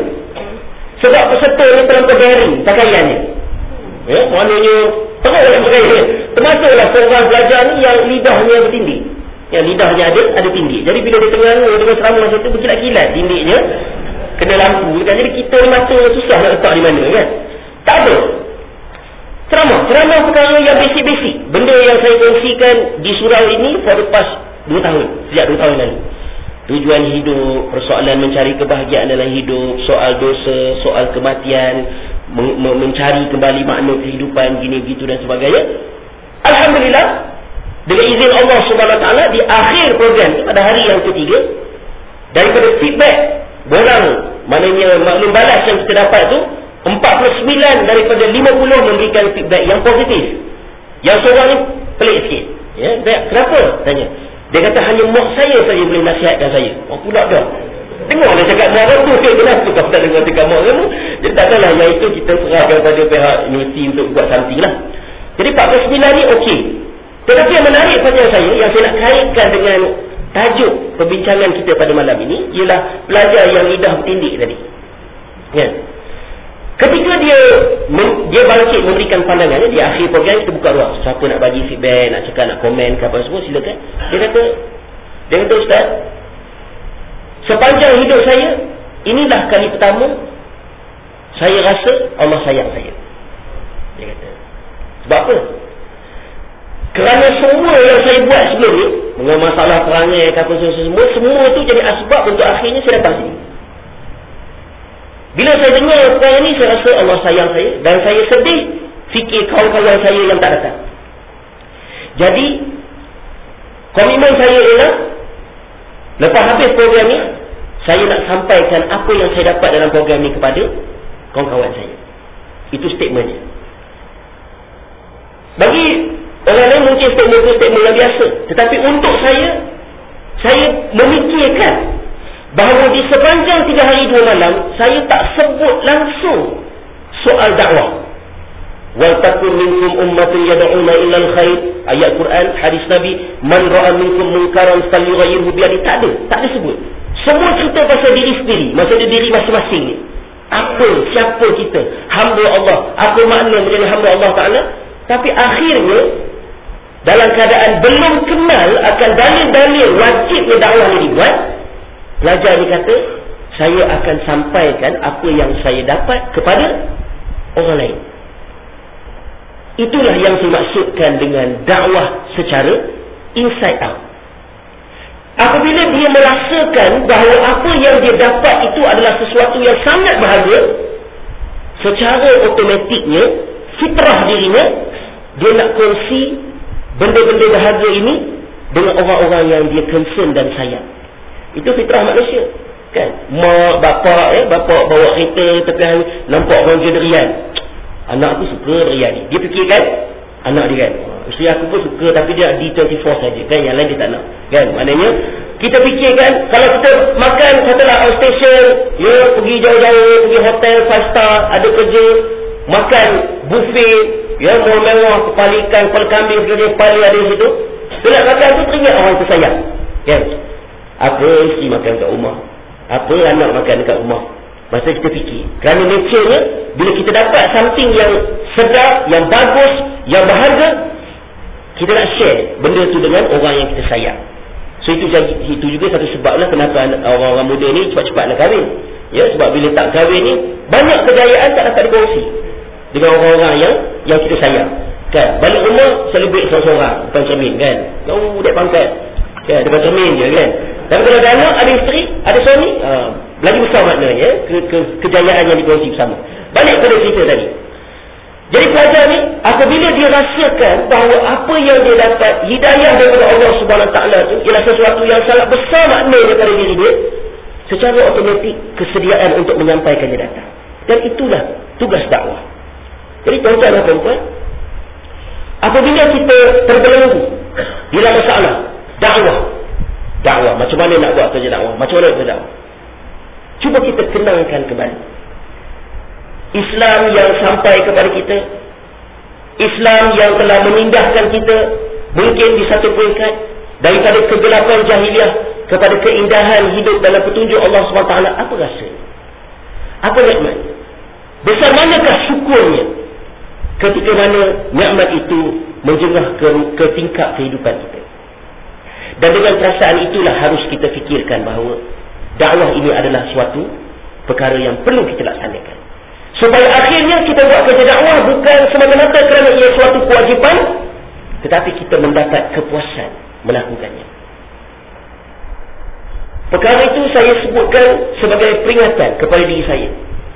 Sebab peserta ni terlampau daring pakaiannya. Ya, maknanya teruk lah pakaiannya. Termasuklah seorang pelajar ni yang lidahnya bertindik. Yang lidahnya ada, ada tindik. Jadi bila dia tengah dengan ceramah macam tu, berkilat-kilat tindiknya, kena lampu. Jadi kita mata susah nak letak di mana kan. Tak ada. Ceramah. Ceramah perkara yang basic-basic. Benda yang saya kongsikan di surau ini for the past dua tahun. Sejak dua tahun lalu. Tujuan hidup, persoalan mencari kebahagiaan dalam hidup, soal dosa, soal kematian, men- men- mencari kembali makna kehidupan, gini, gitu dan sebagainya. Alhamdulillah, dengan izin Allah subhanahu wa taala, di akhir program pada hari yang ketiga, daripada feedback borang, maknanya maklum balas yang kita dapat tu, empat puluh sembilan daripada lima puluh memberikan feedback yang positif. Yang seorang ni pelik sikit. Ya, kenapa? Tanya. Dia kata hanya mak saya saja boleh nasihatkan saya. Oh pula dah. Dengar dia cakap mak aku ke, kenapa kau tak dengar cakap mak kamu? Jadi tak tahulah, yang itu kita serahkan kepada pihak universiti untuk buat something lah. Jadi empat puluh sembilan ni okey. Tetapi yang menarik pada saya, yang saya nak kaitkan dengan tajuk perbincangan kita pada malam ini, ialah pelajar yang lidah bertindik tadi. Ya. Ketika dia dia bangkit memberikan pandangannya di akhir program, kita buka ruang. Siapa nak bagi feedback, nak cakap, nak komen ke apa semua, silakan. Dia kata, dia kata Ustaz, sepanjang hidup saya, inilah kali pertama saya rasa Allah sayang saya. Dia kata. Sebab apa? Kerana semua yang saya buat sebelum ni, dengan masalah perangai ke apa semua, semua tu jadi asbab untuk akhirnya saya datang sini. Bila saya dengar perkara ni, saya rasa Allah sayang saya. Dan saya sedih fikir kawan-kawan saya yang tak datang. Jadi komitmen saya ialah, lepas habis program ni, saya nak sampaikan apa yang saya dapat dalam program ni kepada kawan-kawan saya. Itu statementnya. Bagi orang lain mungkin statement itu statement yang biasa. Tetapi untuk saya, saya memikirkan bahawa di sepanjang tiga hari dua malam, saya tak sebut langsung soal dakwah. Wal takun minkum ummatun yad'una ila al-khair. Ayat Quran, hadis Nabi, man ra'a minkum munkaran falyughayyirhu bi yadihi. Tak ada, tak ada sebut. Semua cerita pasal diri sendiri, maksudnya diri masing-masing ni. Apa, siapa kita? Hamba Allah. Apa makna menjadi hamba Allah Ta'ala? Tapi akhirnya, dalam keadaan belum kenal akan dalil-dalil wajibnya dakwah ni dibuat, pelajar ni kata, saya akan sampaikan apa yang saya dapat kepada orang lain. Itulah yang saya maksudkan dengan dakwah secara inside out. Apabila dia merasakan bahawa apa yang dia dapat itu adalah sesuatu yang sangat berharga, secara automatiknya, fitrah dirinya, dia nak kongsi benda-benda berharga ini dengan orang-orang yang dia concern dan sayang. Itu fitrah manusia, kan? Mak, bapak, eh, bapak bawa kereta tepi hari, nampak orang je derian. Anak aku suka derian ni. Dia fikirkan anak dia, kan? Isteri aku pun suka, tapi dia D dua puluh empat saja, kan? Yang lain dia tak nak, kan? Maknanya kita fikirkan, kalau kita makan katalah outstation, ya, pergi jauh-jauh, pergi hotel five star, ada kerja, makan buffet, ya, mewah-mewah, kepala ikan, kepala kambing, segala kepala ada di situ. Bila makan tu teringat orang tersayang, kan? Apa isteri makan kat rumah, apa anak makan dekat rumah, Masa kita fikir. Kerana nature-nya, bila kita dapat something yang sedap, yang bagus, yang berharga, kita nak share benda tu dengan orang yang kita sayang. So itu itu juga satu sebablah kenapa orang-orang muda ni cepat-cepat nak kahwin. Ya, sebab bila tak kahwin ni, banyak kejayaan tak dapat dikongsi dengan orang-orang yang yang kita sayang. Kan, balik rumah celebrate seorang-seorang depan cermin kan. Oh, dia pangkat. Kan, depan cermin je kan. Tapi kalau ada anak, ada isteri, ada suami, uh, lagi besar maknanya ke, ke, kejayaan yang dikongsi bersama. Balik pada cerita tadi. Jadi pelajar ni, apabila dia rasakan bahawa apa yang dia dapat, hidayah daripada Allah Subhanahu Wa Taala tu ialah sesuatu yang sangat besar maknanya pada diri dia, secara automatik kesediaan untuk menyampaikannya datang. Dan itulah tugas dakwah. Jadi tuan-tuan dan puan-puan, apabila kita terbelenggu dalam masalah dakwah, dakwah macam mana nak buat kerja dakwah, macam mana kerja dakwah, cuba kita kenangkan kembali Islam yang sampai kepada kita, Islam yang telah memindahkan kita mungkin di satu peringkat daripada kegelapan jahiliah kepada keindahan hidup dalam petunjuk Allah subhanahu wa taala. Apa rasa? Apa nikmat? Besar manakah syukurnya ketika mana nikmat itu menjengah ke, ke tingkap kehidupan kita. Dan dengan perasaan itulah harus kita fikirkan bahawa dakwah ini adalah suatu perkara yang perlu kita laksanakan. Supaya akhirnya kita buat kerja dakwah bukan semata-mata kerana ia suatu kewajipan, tetapi kita mendapat kepuasan melakukannya. Perkara itu saya sebutkan sebagai peringatan kepada diri saya.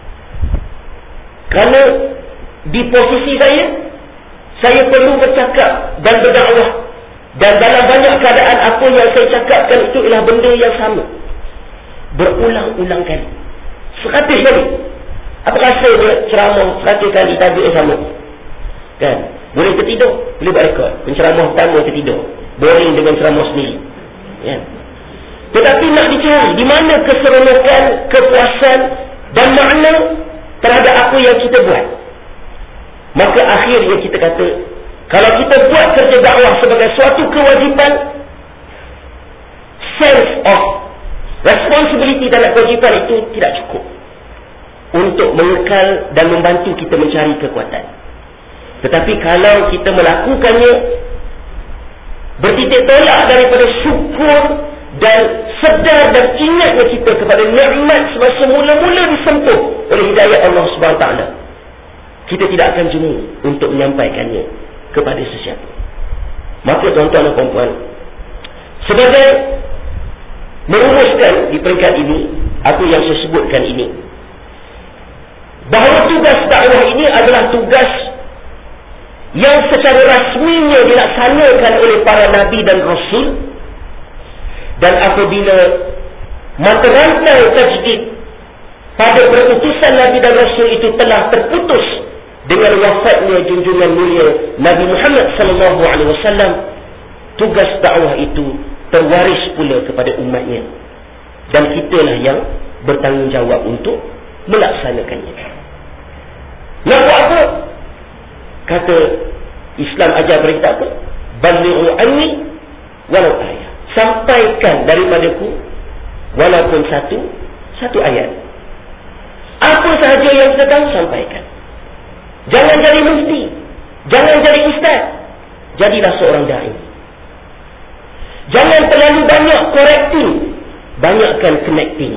Kerana di posisi saya, saya perlu bercakap dan berdakwah. Dan dalam banyak keadaan apa yang saya cakapkan itu ialah benda yang sama. Berulang-ulang kali. Seratus kali. Apa rasa dia ceramah seratus kali tajuk yang sama? Kan? Boleh tertidur? Boleh buat rekod. Penceramah pertama tertidur. Boring dengan ceramah sendiri. Kan? Tetapi nak dicari di mana keseronokan, kepuasan dan makna terhadap apa yang kita buat. Maka akhirnya kita kata, kalau kita buat kerja dakwah sebagai suatu kewajipan, sense of responsibility dalam kewajipan itu tidak cukup untuk mengekal dan membantu kita mencari kekuatan. Tetapi kalau kita melakukannya bertitik tolak daripada syukur dan sedar dan ingatnya kita kepada nikmat semasa mula-mula disentuh oleh hidayah Allah Subhanahu Wa Taala, kita tidak akan jemu untuk menyampaikannya kepada sesiapa. Maka tuan-tuan dan puan-puan, sebagai merumuskan di peringkat ini apa yang saya sebutkan ini, bahawa tugas dakwah ini adalah tugas yang secara rasminya dilaksanakan oleh para nabi dan rasul. Dan apabila mata rantai tajdid pada perutusan nabi dan rasul itu telah terputus dengan wafatnya junjungan mulia Nabi Muhammad sallallahu alaihi wasallam, tugas dakwah itu terwaris pula kepada umatnya, dan kitalah yang bertanggungjawab untuk melaksanakannya. Nak buat apa? Kata Islam ajar perintah apa? Balighu anni walau ayat. Sampaikan daripadaku walaupun satu satu ayat. Apa sahaja yang kita tahu, sampaikan. Jangan jadi mufti, jangan jadi ustaz, jadilah seorang dai. Jangan terlalu banyak correcting, banyakkan connecting.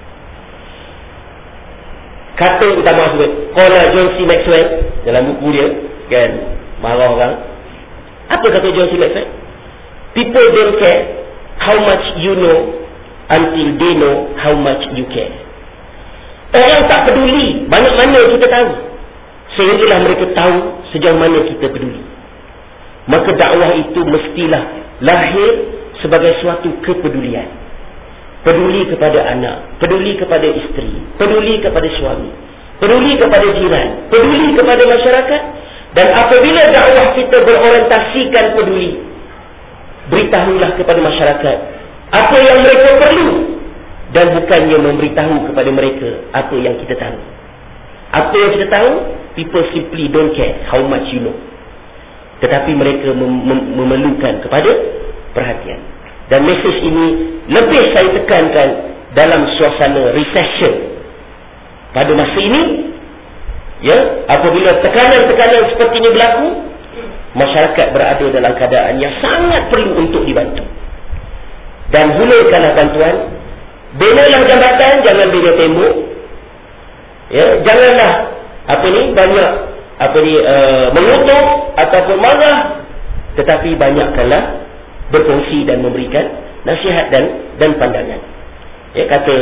Kata utama sebut qala John C. Maxwell dalam buku dia, kan, marah orang. Apa kata John C. Maxwell? People don't care how much you know until they know how much you care. Orang tak peduli banyak mana kita tahu, sehinggalah mereka tahu sejauh mana kita peduli. Maka dakwah itu mestilah lahir sebagai suatu kepedulian. Peduli kepada anak, peduli kepada isteri, peduli kepada suami, peduli kepada jiran, peduli kepada masyarakat. Dan apabila dakwah kita berorientasikan peduli, beritahulah kepada masyarakat apa yang mereka perlu, dan bukannya memberitahu kepada mereka apa yang kita tahu. Apa yang kita tahu, people simply don't care how much you know. Tetapi mereka mem- mem- memerlukan kepada perhatian. Dan mesej ini lebih saya tekankan dalam suasana recession pada masa ini, ya, apabila tekanan-tekanan seperti ini berlaku, masyarakat berada dalam keadaan yang sangat perlu untuk dibantu. Dan hulurkanlah bantuan, benalah jambatan, jangan bina tembok, ya, janganlah apa ni banyak apa ni uh, mengutuk ataupun marah, tetapi banyakkanlah berkongsi dan memberikan nasihat dan dan pandangan. Ya, kata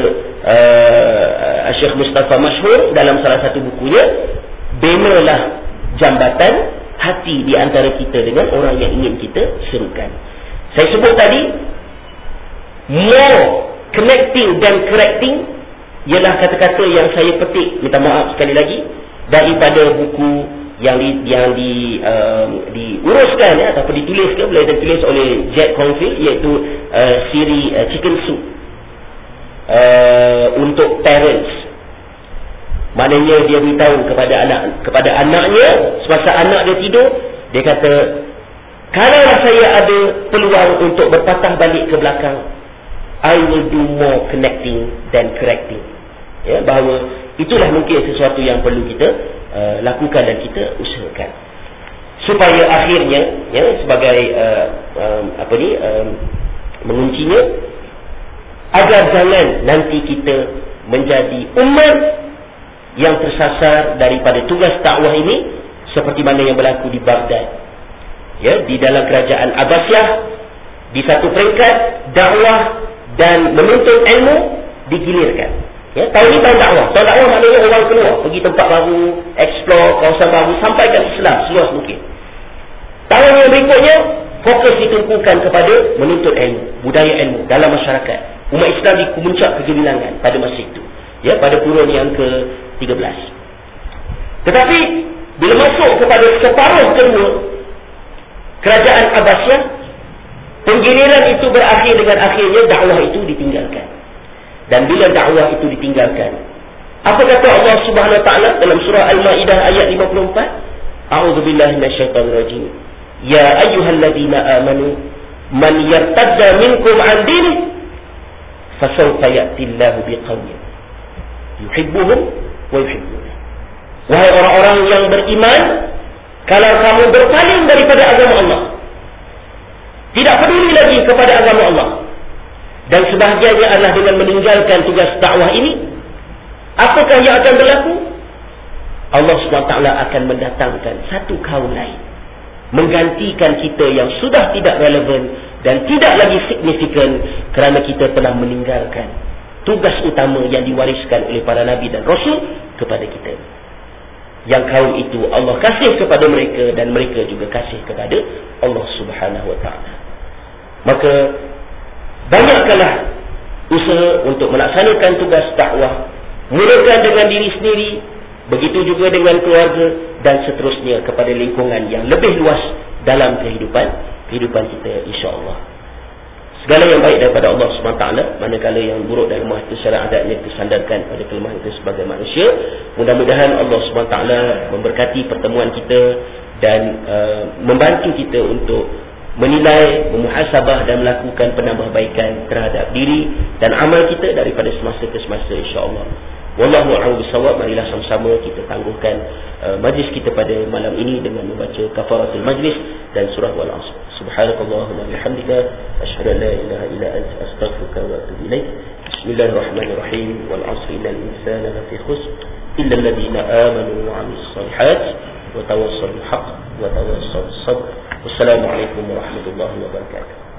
uh, Syekh Mustafa Masyhur dalam salah satu bukunya, benalah jambatan hati di antara kita dengan orang yang ingin kita serukan. Saya sebut tadi, more connecting dan correcting ialah kata-kata yang saya petik, minta maaf sekali lagi, daripada buku yang di, yang di um, diuruskan, ya, ataupun dituliskan, boleh ditulis oleh Jack Confield, iaitu uh, siri uh, Chicken Soup uh, untuk parents. Maknanya dia beritahu kepada anak kepada anaknya semasa anak dia tidur, dia kata, kalaulah saya ada peluang untuk berpatah balik ke belakang, I will do more connecting than correcting. Ya, bahawa itulah mungkin sesuatu yang perlu kita uh, lakukan dan kita usahakan, supaya akhirnya, ya, sebagai uh, um, apa ni um, menguncinya, agar jangan nanti kita menjadi umat yang tersasar daripada tugas dakwah ini, seperti mana yang berlaku di Baghdad, ya, di dalam kerajaan Abbasiyah. Di satu peringkat dakwah dan menuntut ilmu digilirkan. Ya, tahun ini tahun dakwah. Tahun dakwah maknanya orang keluar, pergi tempat baru, explore kawasan baru, sampaikan Islam seluas mungkin. Tahun yang berikutnya, fokus ditumpukan kepada menuntut ilmu, budaya ilmu dalam masyarakat. Umat Islam di puncak kegemilangan pada masa itu, ya, pada kurun yang ke tiga belas. Tetapi bila masuk kepada separuh kedua kerajaan Abbasiyah, penggiliran itu berakhir dengan akhirnya dakwah itu ditinggalkan. Dan bila dakwah itu ditinggalkan, apa kata Allah Subhanahu Wa Taala dalam surah Al-Maidah ayat lima puluh empat? A'udzubillahi minasyaitonir rajim. Ya ayyuhalladzina amanu man yartadda minkum 'an dinihi fasawfa ya'tillahu biqaumin yuhibbuhum wa yuhibbunahu. Wahai orang-orang yang beriman, kalau kamu berpaling daripada agama Allah, tidak peduli lagi kepada agama Allah, dan sebahagiannya adalah dengan meninggalkan tugas dakwah ini, apakah yang akan berlaku? Allah subhanahu wa taala akan mendatangkan satu kaum lain, menggantikan kita yang sudah tidak relevan dan tidak lagi signifikan, kerana kita telah meninggalkan tugas utama yang diwariskan oleh para nabi dan rasul kepada kita. Yang kaum itu Allah kasih kepada mereka, dan mereka juga kasih kepada Allah subhanahu wa taala. Maka banyakkanlah usaha untuk melaksanakan tugas dakwah, mulakan dengan diri sendiri, begitu juga dengan keluarga, dan seterusnya kepada lingkungan yang lebih luas dalam kehidupan kehidupan kita, insya-Allah. Segala yang baik daripada Allah subhanahu wa taala, manakala yang buruk dan lemah itu secara adatnya disandarkan pada kelemahan kita sebagai manusia. Mudah-mudahan Allah subhanahu wa taala memberkati pertemuan kita dan uh, membantu kita untuk menilai, memuhasabah dan melakukan penambahbaikan terhadap diri dan amal kita daripada semasa ke semasa, insya-Allah. Wallahu a'lam bissawab. Marilah sama-sama kita tangguhkan uh, majlis kita pada malam ini dengan membaca kafaratul majlis dan surah Wal 'Ashr. Subhanakallahumma wa bihamdika asyhadu an la ilaha illa anta astaghfiruka wa atubu ilaik. Bismillahirrahmanirrahim. Wal 'asri innal insana lafi khusr illa alladhina amanu wa 'amilus shalihat wa tawassaw bil haqq wa tawassaw bis sabr. Wassalamu alaikum warahmatullahi wabarakatuh.